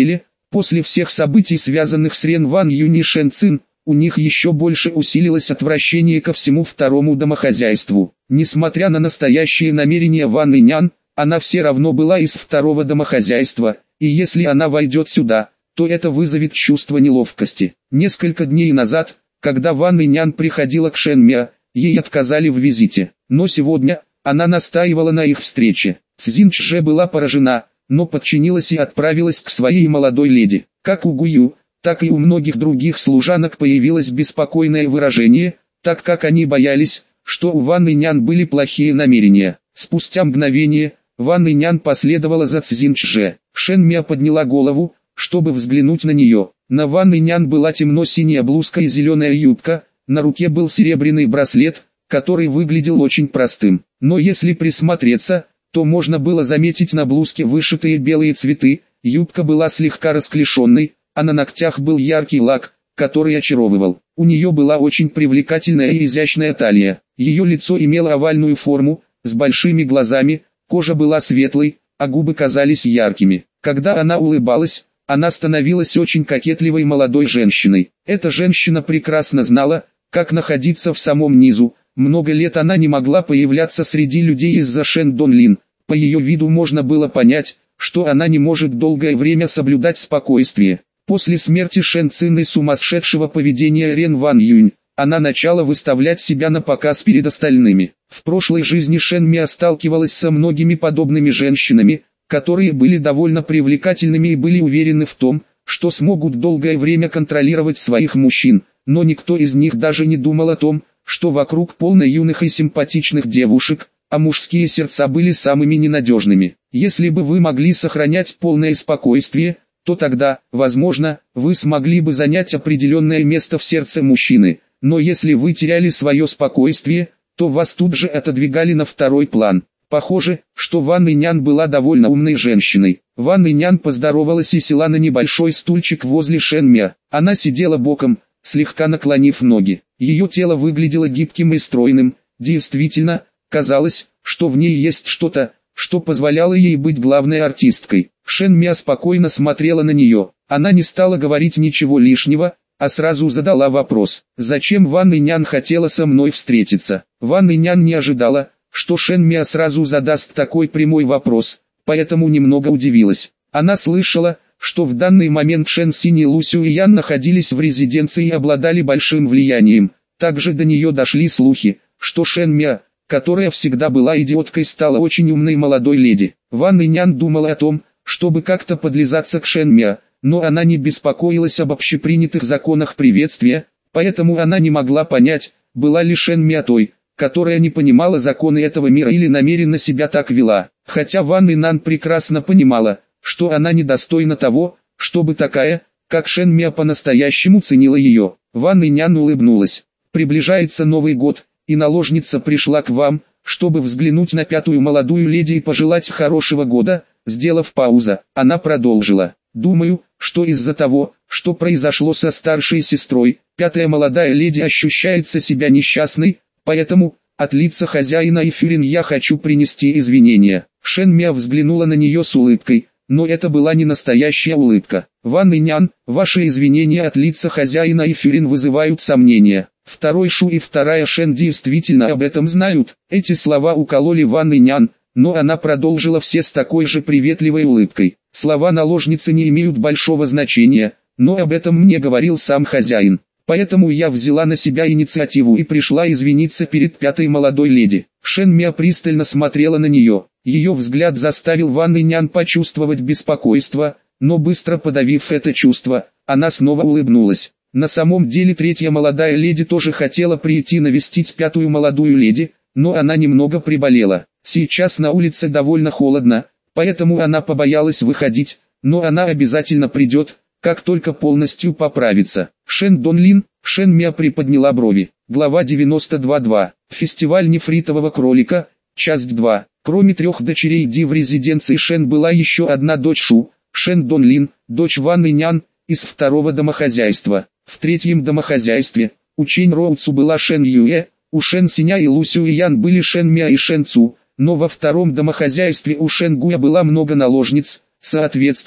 После всех событий, связанных с Рен Ван Юнь и Шэн Цин, у них еще больше усилилось отвращение ко всему второму домохозяйству. Несмотря на настоящие намерения Ван Инян, она все равно была из второго домохозяйства, и если она войдет сюда, то это вызовет чувство неловкости. Несколько дней назад, когда Ван Инян приходила к Шэн Мя, ей отказали в визите, но сегодня она настаивала на их встрече. Цзин Чжэ была поражена, но подчинилась и отправилась к своей молодой леди. Как у Гую, так и у многих других служанок появилось беспокойное выражение, так как они боялись, что у Ван Инян были плохие намерения. Спустя мгновение, Ван Инян последовала за Цзин Чжэ. Шэн Мя подняла голову, чтобы взглянуть на нее. На Ван Инян была темно-синяя блузка и зеленая юбка, на руке был серебряный браслет, который выглядел очень простым. Но если присмотреться, то можно было заметить на блузке вышитые белые цветы, юбка была слегка расклешенной, а на ногтях был яркий лак, который очаровывал. У нее была очень привлекательная и изящная талия. Ее лицо имело овальную форму, с большими глазами, кожа была светлой, а губы казались яркими. Когда она улыбалась, она становилась очень кокетливой молодой женщиной. Эта женщина прекрасно знала, как находиться в самом низу. Много лет она не могла появляться среди людей из-за Шэн Донлин. По ее виду можно было понять, что она не может долгое время соблюдать спокойствие. После смерти Шэн Цин и сумасшедшего поведения Рен Ван Юнь, она начала выставлять себя на показ перед остальными. В прошлой жизни Шэн Мя сталкивалась со многими подобными женщинами, которые были довольно привлекательными и были уверены в том, что смогут долгое время контролировать своих мужчин, но никто из них даже не думал о том, что вокруг полно юных и симпатичных девушек, а мужские сердца были самыми ненадежными. Если бы вы могли сохранять полное спокойствие, то тогда, возможно, вы смогли бы занять определенное место в сердце мужчины, но если вы теряли свое спокойствие, то вас тут же отодвигали на второй план. Похоже, что Ван Инян была довольно умной женщиной. Ван Инян поздоровалась и села на небольшой стульчик возле Шэн Мя. Она сидела боком, слегка наклонив ноги. Ее тело выглядело гибким и стройным. Действительно, казалось, что в ней есть что-то, что позволяло ей быть главной артисткой. Шэн Мя спокойно смотрела на нее. Она не стала говорить ничего лишнего, а сразу задала вопрос: «Зачем Ван Инян хотела со мной встретиться?» Ван Инян не ожидала, что Шэн Мя сразу задаст такой прямой вопрос, поэтому немного удивилась. Она слышала, что в данный момент Шэн Синь и Лу Сюэян находились в резиденции и обладали большим влиянием. Также до нее дошли слухи, что Шэн Мя, которая всегда была идиоткой, стала очень умной молодой леди. Ван Инян думала о том, чтобы как-то подлизаться к Шэн Мя, но она не беспокоилась об общепринятых законах приветствия, поэтому она не могла понять, была ли Шэн Мя той, которая не понимала законы этого мира или намеренно себя так вела. Хотя Ван Инан прекрасно понимала, что она недостойна того, чтобы такая, как Шэн Мя, по-настоящему ценила ее. Ван Инян улыбнулась. «Приближается Новый год, и наложница пришла к вам, чтобы взглянуть на пятую молодую леди и пожелать хорошего года». Сделав паузу, она продолжила: «Думаю, что из-за того, что произошло со старшей сестрой, пятая молодая леди ощущается себя несчастной, поэтому, от лица хозяина и Фюрин, я хочу принести извинения». Шэн Мя взглянула на нее с улыбкой, но это была не настоящая улыбка. «Ван Инян, ваши извинения от лица хозяина и Фюрин вызывают сомнения. Второй Шу и вторая Шэн действительно об этом знают». Эти слова укололи Ван Инян, но она продолжила все с такой же приветливой улыбкой. «Слова наложницы не имеют большого значения, но об этом мне говорил сам хозяин. Поэтому я взяла на себя инициативу и пришла извиниться перед пятой молодой леди». Шэн Мя пристально смотрела на нее. Ее взгляд заставил Ван Инян почувствовать беспокойство, но быстро подавив это чувство, она снова улыбнулась. На самом деле третья молодая леди тоже хотела прийти навестить пятую молодую леди, но она немного приболела. Сейчас на улице довольно холодно, поэтому она побоялась выходить, но она обязательно придет, как только полностью поправится. Шэн Донлин, Шэн Мя приподняла брови. Глава девяносто два два. Фестиваль нефритового кролика, часть два. Кроме трех дочерей Ди, в резиденции Шэн была еще одна дочь Шу, Шэн Донлин, дочь Ван Инян, из второго домохозяйства. В третьем домохозяйстве, у Чэнь Роуцу была Шэн Юэ, у Шэн Синя и Лу Сюэян были Шэн Мя и Шэн Цу, но во втором домохозяйстве у Шэн Гуя была много наложниц, соответственно,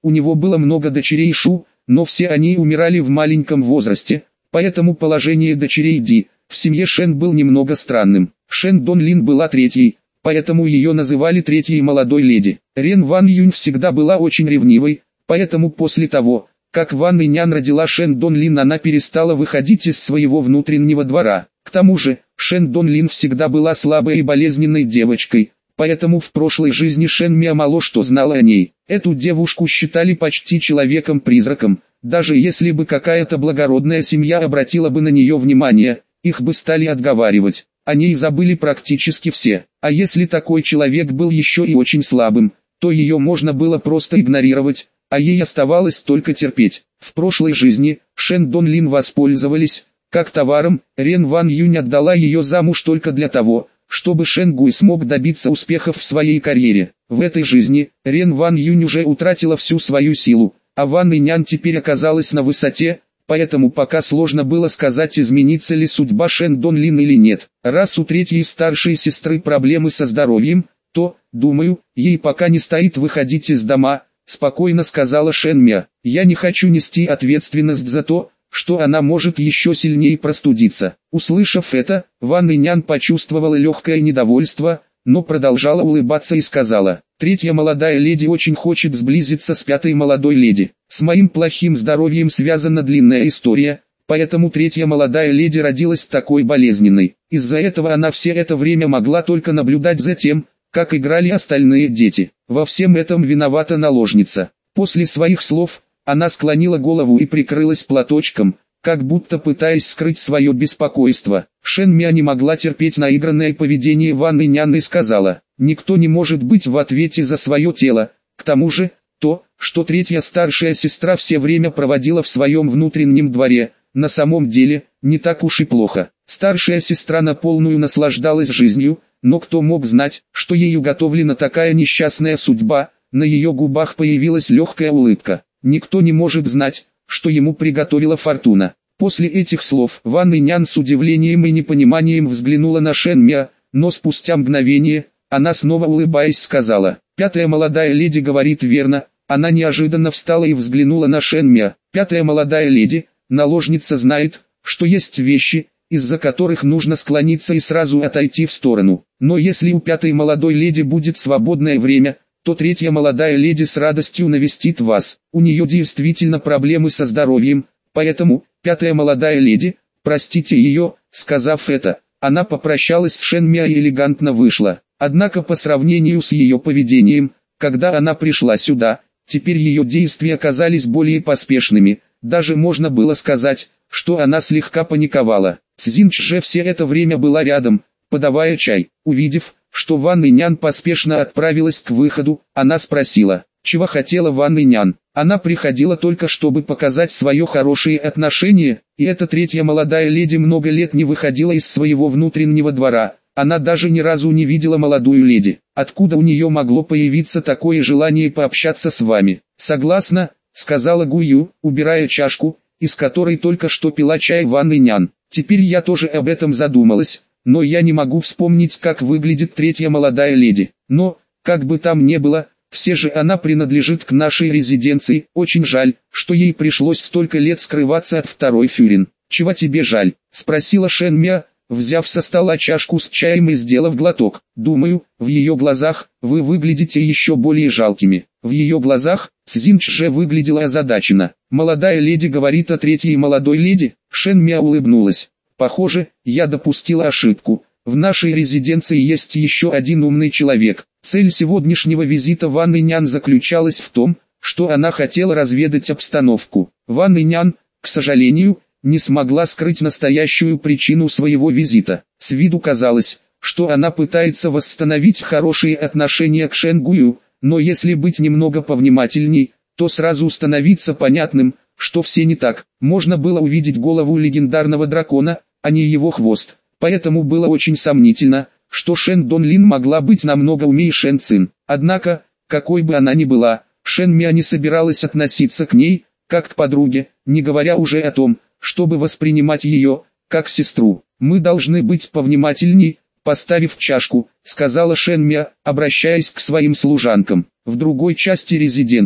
у него было много дочерей Шу, но все они умирали в маленьком возрасте, поэтому положение дочерей Ди в семье Шен был немного странным. Шен Донлин была третьей, поэтому ее называли третьей молодой леди. Рен Ван Юнь всегда была очень ревнивой, поэтому после того, как Ван Инян родила Шен Донлин, она перестала выходить из своего внутреннего двора. К тому же, Шен Донлин всегда была слабой и болезненной девочкой, поэтому в прошлой жизни Шен Мя мало что знала о ней. Эту девушку считали почти человеком-призраком, даже если бы какая-то благородная семья обратила бы на нее внимание, их бы стали отговаривать. О ней забыли практически все. А если такой человек был еще и очень слабым, то ее можно было просто игнорировать, а ей оставалось только терпеть. В прошлой жизни Шен Донлин воспользовались как товаром, Рен Ван Юнь отдала ее замуж только для того, чтобы Шен Гуй смог добиться успехов в своей карьере. В этой жизни Рен Ван Юнь уже утратила всю свою силу, а Ван Инян теперь оказалась на высоте, поэтому пока сложно было сказать, изменится ли судьба Шен Донлин или нет. Раз у третьей старшей сестры проблемы со здоровьем, то, думаю, ей пока не стоит выходить из дома, спокойно сказала Шен Мя. Я не хочу нести ответственность за то, что она может еще сильнее простудиться. Услышав это, Ван Инян почувствовала легкое недовольство, но продолжала улыбаться и сказала: «Третья молодая леди очень хочет сблизиться с пятой молодой леди. С моим плохим здоровьем связана длинная история, поэтому третья молодая леди родилась такой болезненной. Из-за этого она все это время могла только наблюдать за тем, как играли остальные дети. Во всем этом виновата наложница». После своих слов, она склонила голову и прикрылась платочком, как будто пытаясь скрыть свое беспокойство. Шен Мя не могла терпеть наигранное поведение Ван Инян и сказала: «Никто не может быть в ответе за свое тело. К тому же, то, что третья старшая сестра все время проводила в своем внутреннем дворе, на самом деле, не так уж и плохо. Старшая сестра на полную наслаждалась жизнью, но кто мог знать, что ей уготовлена такая несчастная судьба?» На ее губах появилась легкая улыбка. «Никто не может знать, что ему приготовила фортуна». После этих слов Ван Инян с удивлением и непониманием взглянула на Шен Мя, но спустя мгновение, она снова улыбаясь сказала: «Пятая молодая леди говорит верно». Она неожиданно встала и взглянула на Шен Мя. «Пятая молодая леди, наложница знает, что есть вещи, из-за которых нужно склониться и сразу отойти в сторону. Но если у пятой молодой леди будет свободное время, то третья молодая леди с радостью навестит вас. У нее действительно проблемы со здоровьем, поэтому, пятая молодая леди, простите ее». Сказав это, она попрощалась с Шен Мя и элегантно вышла. Однако по сравнению с ее поведением, когда она пришла сюда, теперь ее действия оказались более поспешными, даже можно было сказать, что она слегка паниковала. Цзинь же все это время была рядом, подавая чай. Увидев, что Ван Инян поспешно отправилась к выходу, она спросила: «Чего хотела Ван Инян?» Она приходила только чтобы показать свое хорошее отношение, и эта третья молодая леди много лет не выходила из своего внутреннего двора. Она даже ни разу не видела молодую леди. Откуда у нее могло появиться такое желание пообщаться с вами? «Согласна», — сказала Гую, убирая чашку, из которой только что пила чай Ван Инян. «Теперь я тоже об этом задумалась, но я не могу вспомнить, как выглядит третья молодая леди. Но, как бы там ни было, все же она принадлежит к нашей резиденции. Очень жаль, что ей пришлось столько лет скрываться от второй Фюрин». «Чего тебе жаль?» — спросила Шен Мя, взяв со стола чашку с чаем и сделав глоток. «Думаю, в ее глазах вы выглядите еще более жалкими». В ее глазах Цзинь же выглядела озадаченно. «Молодая леди говорит о третьей молодой леди?» Шен Мя улыбнулась. «Похоже, я допустила ошибку. В нашей резиденции есть еще один умный человек». Цель сегодняшнего визита Ван Инян заключалась в том, что она хотела разведать обстановку. Ван Инян, к сожалению, не смогла скрыть настоящую причину своего визита. С виду казалось, что она пытается восстановить хорошие отношения к Шен Гую, но если быть немного повнимательней, то сразу становится понятным, что все не так. Можно было увидеть голову легендарного дракона, а не его хвост. Поэтому было очень сомнительно, что Шен Донлин могла быть намного умнее Шен Цин. Однако, какой бы она ни была, Шен Мя не собиралась относиться к ней, как к подруге, не говоря уже о том, чтобы воспринимать ее, как сестру. «Мы должны быть повнимательней», поставив чашку, сказала Шен Мя, обращаясь к своим служанкам. В другой части резиденции,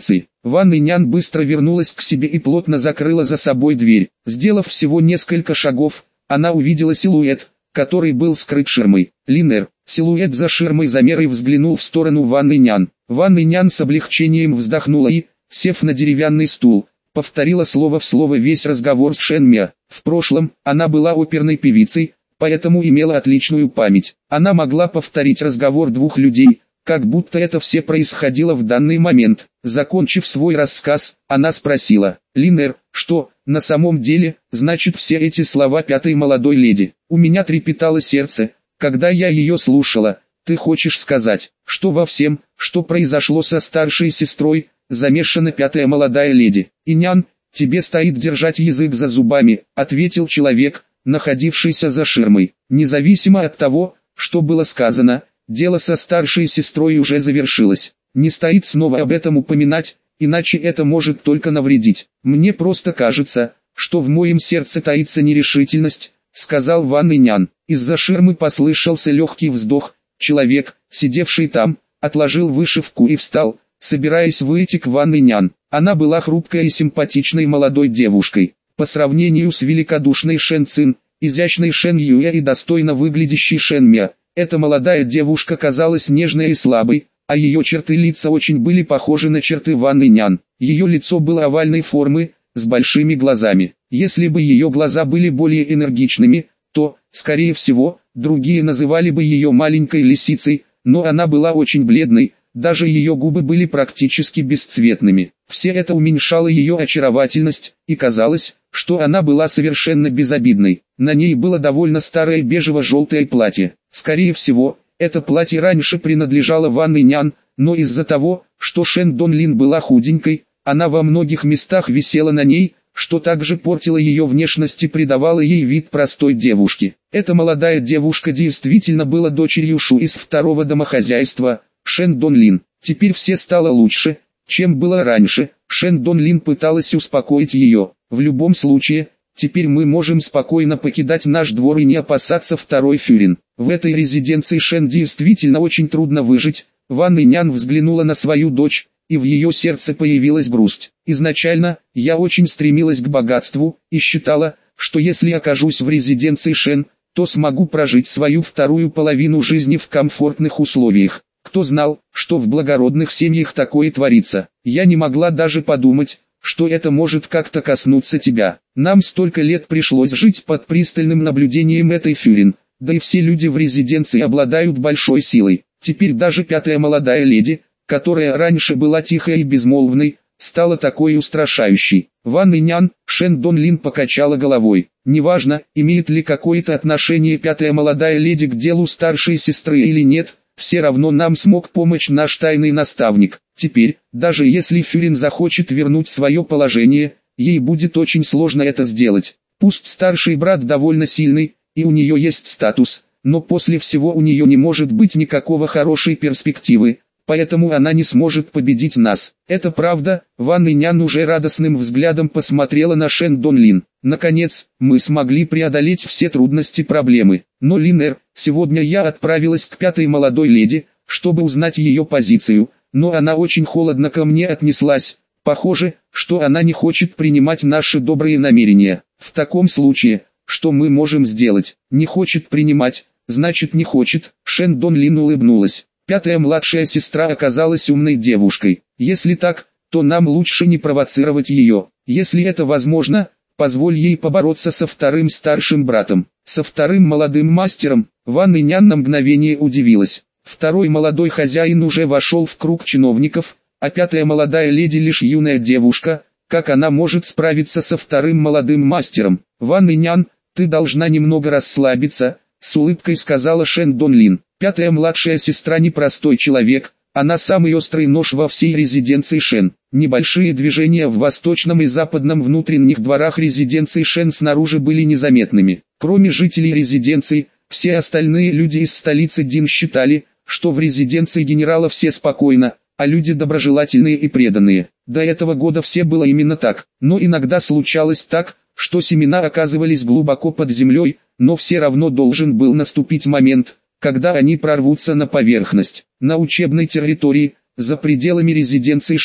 Ван Инян быстро вернулась к себе и плотно закрыла за собой дверь. Сделав всего несколько шагов, она увидела силуэт, который был скрыт ширмой. Линер, силуэт за ширмой замер и взглянул в сторону Ван Инян. Ван Инян с облегчением вздохнула и, сев на деревянный стул, повторила слово в слово весь разговор с Шен Мя. В прошлом, она была оперной певицей, поэтому имела отличную память. Она могла повторить разговор двух людей, как будто это все происходило в данный момент. Закончив свой рассказ, она спросила: «Линер, что, на самом деле, значит все эти слова пятой молодой леди?» У меня трепетало сердце, когда я ее слушала. Ты хочешь сказать, что во всем, что произошло со старшей сестрой, замешана пятая молодая леди? Инян, тебе стоит держать язык за зубами, ответил человек, находившийся за ширмой. Независимо от того, что было сказано, дело со старшей сестрой уже завершилось. Не стоит снова об этом упоминать, иначе это может только навредить. Мне просто кажется, что в моем сердце таится нерешительность, сказал Ван Инян. Из-за ширмы послышался легкий вздох. Человек, сидевший там, отложил вышивку и встал, собираясь выйти к Ван Инян. Она была хрупкой и симпатичной молодой девушкой. По сравнению с великодушной Шен Цин, изящной Шен Юэ и достойно выглядящей Шен Мя, эта молодая девушка казалась нежной и слабой, а ее черты лица очень были похожи на черты Ван Инян. Ее лицо было овальной формы, с большими глазами. Если бы ее глаза были более энергичными, то, скорее всего, другие называли бы ее маленькой лисицей, но она была очень бледной, даже ее губы были практически бесцветными. Все это уменьшало ее очаровательность, и казалось, что она была совершенно безобидной. На ней было довольно старое бежево-желтое платье. Скорее всего, это платье раньше принадлежало Ван Инян, но из-за того, что Шен Донлин была худенькой, она во многих местах висела на ней, что также портило ее внешность и придавало ей вид простой девушки. Эта молодая девушка действительно была дочерью Шу из второго домохозяйства, Шен Донлин. Теперь все стало лучше, чем было раньше. Шен Донлин пыталась успокоить ее. В любом случае, теперь мы можем спокойно покидать наш двор и не опасаться второй Фюрин. В этой резиденции Шен действительно очень трудно выжить. Ван Инян взглянула на свою дочь, и в ее сердце появилась грусть. Изначально, я очень стремилась к богатству, и считала, что если окажусь в резиденции Шен, то смогу прожить свою вторую половину жизни в комфортных условиях. Кто знал, что в благородных семьях такое творится? Я не могла даже подумать, что это может как-то коснуться тебя. Нам столько лет пришлось жить под пристальным наблюдением этой Фюрин, да и все люди в резиденции обладают большой силой. Теперь даже пятая молодая леди, которая раньше была тихой и безмолвной, стала такой устрашающей. Ван Инян, Шен Донлин покачала головой. Неважно, имеет ли какое-то отношение пятая молодая леди к делу старшей сестры или нет, все равно нам смог помочь наш тайный наставник. Теперь, даже если Фюрин захочет вернуть свое положение, ей будет очень сложно это сделать. Пусть старший брат довольно сильный, и у нее есть статус, но после всего у нее не может быть никакого хорошей перспективы. Поэтому она не сможет победить нас. Это правда. Ван Инян уже радостным взглядом посмотрела на Шен Донлин. Наконец, мы смогли преодолеть все трудности проблемы. Но Линер, сегодня я отправилась к пятой молодой леди, чтобы узнать ее позицию, но она очень холодно ко мне отнеслась. Похоже, что она не хочет принимать наши добрые намерения. В таком случае, что мы можем сделать? Не хочет принимать, значит не хочет. Шен Донлин улыбнулась. Пятая младшая сестра оказалась умной девушкой. Если так, то нам лучше не провоцировать ее. Если это возможно, позволь ей побороться со вторым старшим братом. Со вторым молодым мастером. Ван Инян на мгновение удивилась. Второй молодой хозяин уже вошел в круг чиновников, а пятая молодая леди лишь юная девушка. Как она может справиться со вторым молодым мастером? Ван Инян, ты должна немного расслабиться, с улыбкой сказала Шен Донлин. Пятая младшая сестра непростой человек, она самый острый нож во всей резиденции Шен. Небольшие движения в восточном и западном внутренних дворах резиденции Шен снаружи были незаметными. Кроме жителей резиденции, все остальные люди из столицы Дин считали, что в резиденции генерала все спокойно, а люди доброжелательные и преданные. До этого года все было именно так, но иногда случалось так, что семена оказывались глубоко под землей, но все равно должен был наступить момент, когда они прорвутся на поверхность. На учебной территории, за пределами резиденции Шен,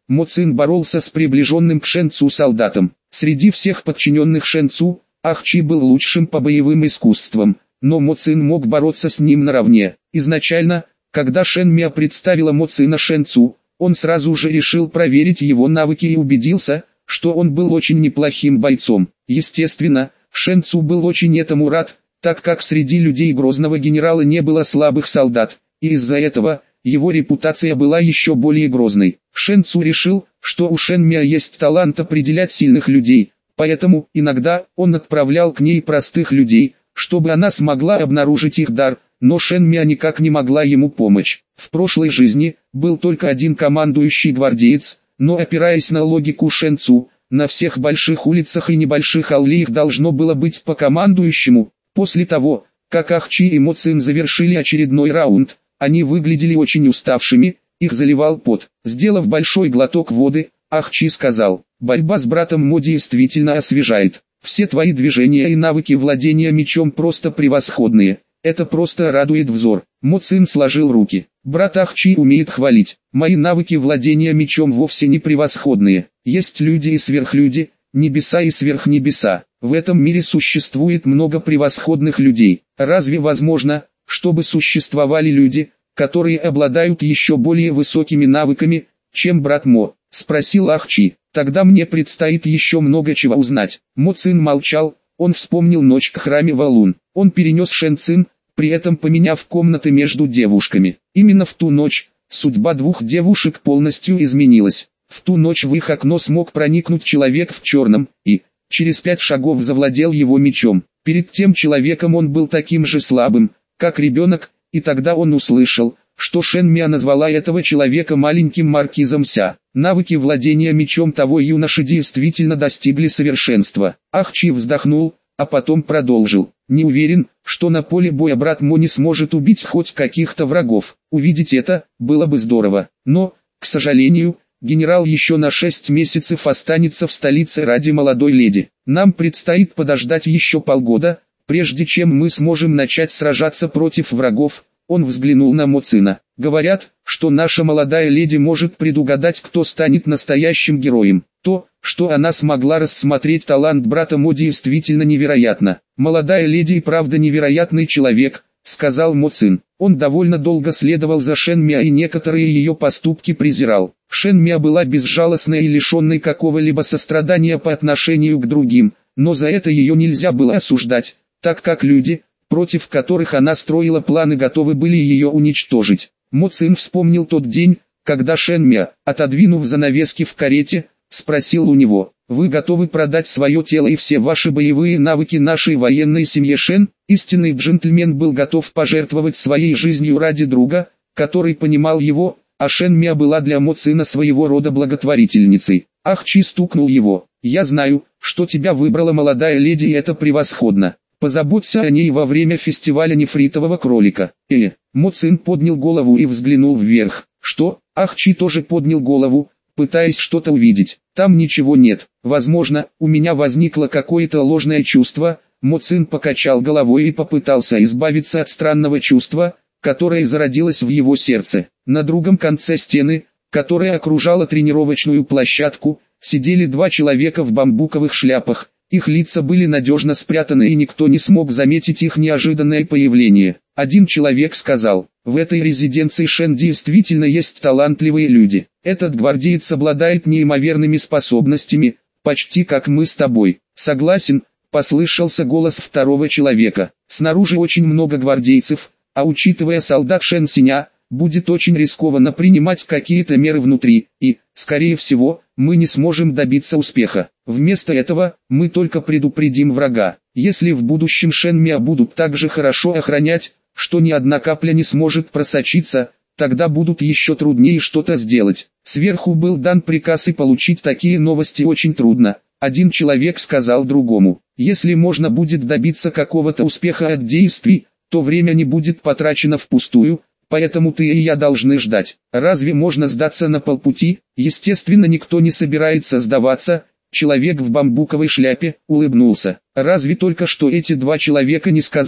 Мо Цин боролся с приближенным к Шэн Цу солдатом. Среди всех подчиненных Шэн Цу, Ах Чи был лучшим по боевым искусствам, но Мо Цин мог бороться с ним наравне. Изначально, когда Шэн Мя представила Мо Цина Шэн Цу, он сразу же решил проверить его навыки и убедился, что он был очень неплохим бойцом. Естественно, Шэн Цу был очень этому рад, так как среди людей грозного генерала не было слабых солдат, и из-за этого его репутация была еще более грозной. Шэн Цу решил, что у Шэн Мя есть талант определять сильных людей, поэтому иногда он отправлял к ней простых людей, чтобы она смогла обнаружить их дар, но Шэн Мя никак не могла ему помочь. В прошлой жизни был только один командующий гвардеец, но опираясь на логику Шэн Цу, на всех больших улицах и небольших аллеях должно было быть по командующему. После того, как Ах Чи и Мо Цин завершили очередной раунд, они выглядели очень уставшими, их заливал пот. Сделав большой глоток воды, Ах Чи сказал: «Борьба с братом Мо действительно освежает. Все твои движения и навыки владения мечом просто превосходные. Это просто радует взор». Мо Цин сложил руки. «Брат Ах Чи умеет хвалить. Мои навыки владения мечом вовсе не превосходные. Есть люди и сверхлюди, небеса и сверхнебеса. В этом мире существует много превосходных людей. Разве возможно, чтобы существовали люди, которые обладают еще более высокими навыками, чем брат Мо?» — спросил Ах Чи. «Тогда мне предстоит еще много чего узнать». Мо Цин молчал, он вспомнил ночь в храме Валун. Он перенес Шэн Цин, при этом поменяв комнаты между девушками. Именно в ту ночь судьба двух девушек полностью изменилась. В ту ночь в их окно смог проникнуть человек в черном, и через пять шагов завладел его мечом. Перед тем человеком он был таким же слабым, как ребенок, и тогда он услышал, что Шэн Мя назвала этого человека маленьким маркизом Ся. Навыки владения мечом того юноши действительно достигли совершенства. Ах Чи вздохнул, а потом продолжил: «Не уверен, что на поле боя брат Мо не сможет убить хоть каких-то врагов. Увидеть это было бы здорово. Но, к сожалению, генерал еще на шесть месяцев останется в столице ради молодой леди. Нам предстоит подождать еще полгода, прежде чем мы сможем начать сражаться против врагов». Он взглянул на Мо Цина. «Говорят, что наша молодая леди может предугадать, кто станет настоящим героем. То, что она смогла рассмотреть талант брата Мо, действительно невероятно. Молодая леди и правда невероятный человек», — сказал Мо Цин. Он довольно долго следовал за Шэн Мя и некоторые ее поступки презирал. Шэн Мя была безжалостной и лишенной какого-либо сострадания по отношению к другим, но за это ее нельзя было осуждать, так как люди, против которых она строила планы, готовы были ее уничтожить. Мо Цин вспомнил тот день, когда Шэн Мя, отодвинув занавески в карете, спросил у него: «Вы готовы продать свое тело и все ваши боевые навыки нашей военной семье Шэн?» Истинный джентльмен был готов пожертвовать своей жизнью ради друга, который понимал его, а Шэн Мя была для Мо Цина своего рода благотворительницей. Ах Чи стукнул его: «Я знаю, что тебя выбрала молодая леди, и это превосходно. Позаботься о ней во время фестиваля нефритового кролика». Э, Мо Цин поднял голову и взглянул вверх. «Что?» Ах Чи тоже поднял голову, пытаясь что-то увидеть. «Там ничего нет. Возможно, у меня возникло какое-то ложное чувство». Мо Цин покачал головой и попытался избавиться от странного чувства, которое зародилось в его сердце. На другом конце стены, которая окружала тренировочную площадку, сидели два человека в бамбуковых шляпах. Их лица были надежно спрятаны, и никто не смог заметить их неожиданное появление. Один человек сказал: «В этой резиденции Шэн действительно есть талантливые люди. Этот гвардеец обладает неимоверными способностями, почти как мы с тобой». «Согласен», — послышался голос второго человека. «Снаружи очень много гвардейцев, а учитывая солдат Шэн Синя, будет очень рискованно принимать какие-то меры внутри, и, скорее всего, мы не сможем добиться успеха. Вместо этого, мы только предупредим врага. Если в будущем Шэн Мя будут так же хорошо охранять, что ни одна капля не сможет просочиться, тогда будут еще труднее что-то сделать». Сверху был дан приказ, и получить такие новости очень трудно. Один человек сказал другому: «Если можно будет добиться какого-то успеха от действий, то время не будет потрачено впустую. Поэтому ты и я должны ждать. Разве можно сдаться на полпути?» Естественно, никто не собирается сдаваться. Человек в бамбуковой шляпе улыбнулся. «Разве только что эти два человека не сказали,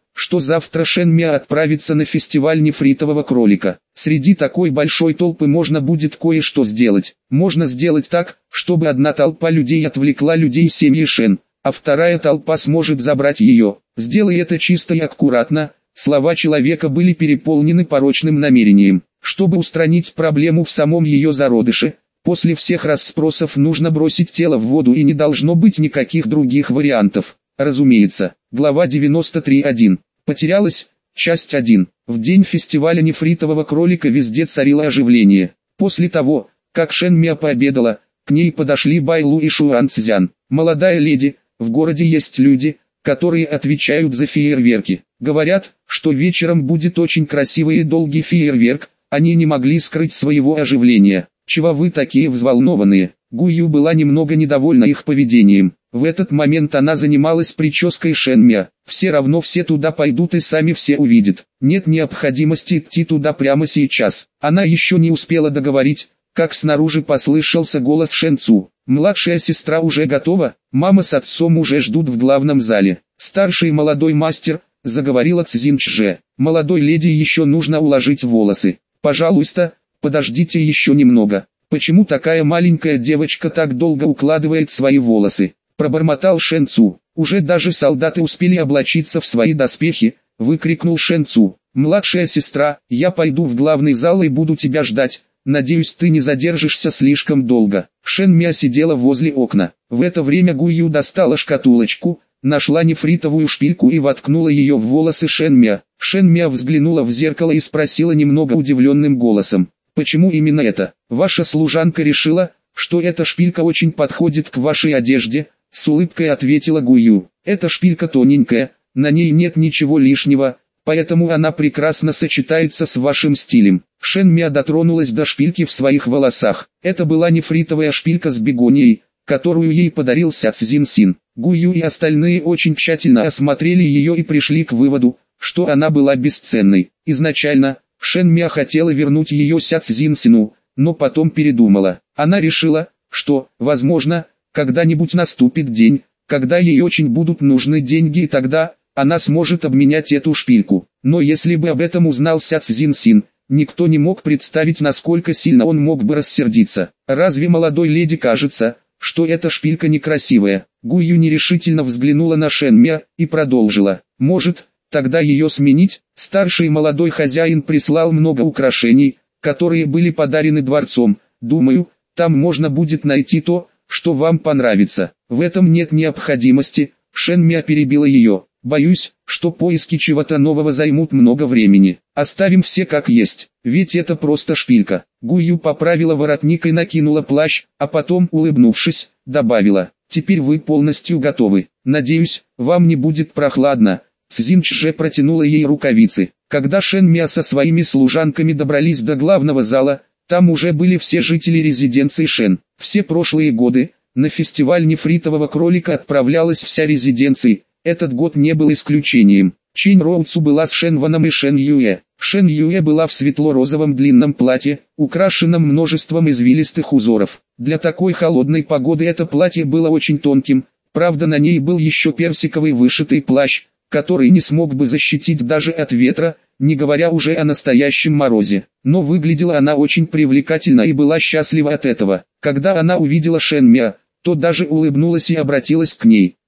что завтра Шен Миа отправится на фестиваль нефритового кролика. Среди такой большой толпы можно будет кое-что сделать. Можно сделать так, чтобы одна толпа людей отвлекла людей семьи Шен, а вторая толпа сможет забрать ее. Сделай это чисто и аккуратно. Слова человека были переполнены порочным намерением. Чтобы устранить проблему в самом ее зародыше, после всех расспросов нужно бросить тело в воду и не должно быть никаких других вариантов. Разумеется. Глава девяносто три точка один. Потерялась. Часть один. В день фестиваля нефритового кролика везде царило оживление. После того, как Шен Миа пообедала, к ней подошли Байлу и Шуан Цзян. «Молодая леди, в городе есть люди, которые отвечают за фейерверки. Говорят, что вечером будет очень красивый и долгий фейерверк. Они не могли скрыть своего оживления. Чего вы такие взволнованные?» Гую была немного недовольна их поведением. В этот момент она занималась прической Шен Миа. Все равно все туда пойдут и сами все увидят. Нет необходимости идти туда прямо сейчас. Она еще не успела договорить, как снаружи послышался голос Шен Цу. «Младшая сестра уже готова, мама с отцом уже ждут в главном зале». «Старший молодой мастер», — заговорила Цзин Чже. «Молодой леди еще нужно уложить волосы. Пожалуйста, подождите еще немного». «Почему такая маленькая девочка так долго укладывает свои волосы?» — пробормотал Шен Цу. «Уже даже солдаты успели облачиться в свои доспехи», — выкрикнул Шен Цу. «Младшая сестра, я пойду в главный зал и буду тебя ждать. Надеюсь, ты не задержишься слишком долго». Шен Миа сидела возле окна. В это время Гую достала шкатулочку, нашла нефритовую шпильку и воткнула ее в волосы Шен Миа. Шен Миа взглянула в зеркало и спросила немного удивленным голосом: «Почему именно это? Ваша служанка решила, что эта шпилька очень подходит к вашей одежде», — с улыбкой ответила Гую. «Эта шпилька тоненькая, на ней нет ничего лишнего, поэтому она прекрасно сочетается с вашим стилем». Шен Миа дотронулась до шпильки в своих волосах. Это была нефритовая шпилька с бегонией, которую ей подарил Ся Цзин Син. Гую и остальные очень тщательно осмотрели ее и пришли к выводу, что она была бесценной. Изначально Шен Миа хотела вернуть ее Ся Цзин Сину, но потом передумала. Она решила, что, возможно, когда-нибудь наступит день, когда ей очень будут нужны деньги, и тогда она сможет обменять эту шпильку. Но если бы об этом узнал Ся Цзин Син, никто не мог представить, насколько сильно он мог бы рассердиться. «Разве молодой леди кажется, что эта шпилька некрасивая?» Гую нерешительно взглянула на Шен Миа и продолжила. «Может, тогда ее сменить?» Старший молодой хозяин прислал много украшений, которые были подарены дворцом. Думаю, там можно будет найти то, что вам понравится. В этом нет необходимости. Шен Миа перебила ее. «Боюсь, что поиски чего-то нового займут много времени. Оставим все как есть, ведь это просто шпилька». Гую поправила воротник и накинула плащ, а потом, улыбнувшись, добавила: «Теперь вы полностью готовы. Надеюсь, вам не будет прохладно». Цзин Чже протянула ей рукавицы. Когда Шен Миа со своими служанками добрались до главного зала, там уже были все жители резиденции Шен. Все прошлые годы, на фестиваль нефритового кролика отправлялась вся резиденция. Этот год не был исключением. Чинь Роуцу была с Шен Ваном и Шен Юэ. Шен Юэ была в светло-розовом длинном платье, украшенном множеством извилистых узоров. Для такой холодной погоды это платье было очень тонким, правда на ней был еще персиковый вышитый плащ, который не смог бы защитить даже от ветра, не говоря уже о настоящем морозе. Но выглядела она очень привлекательно и была счастлива от этого. Когда она увидела Шен Миа, то даже улыбнулась и обратилась к ней.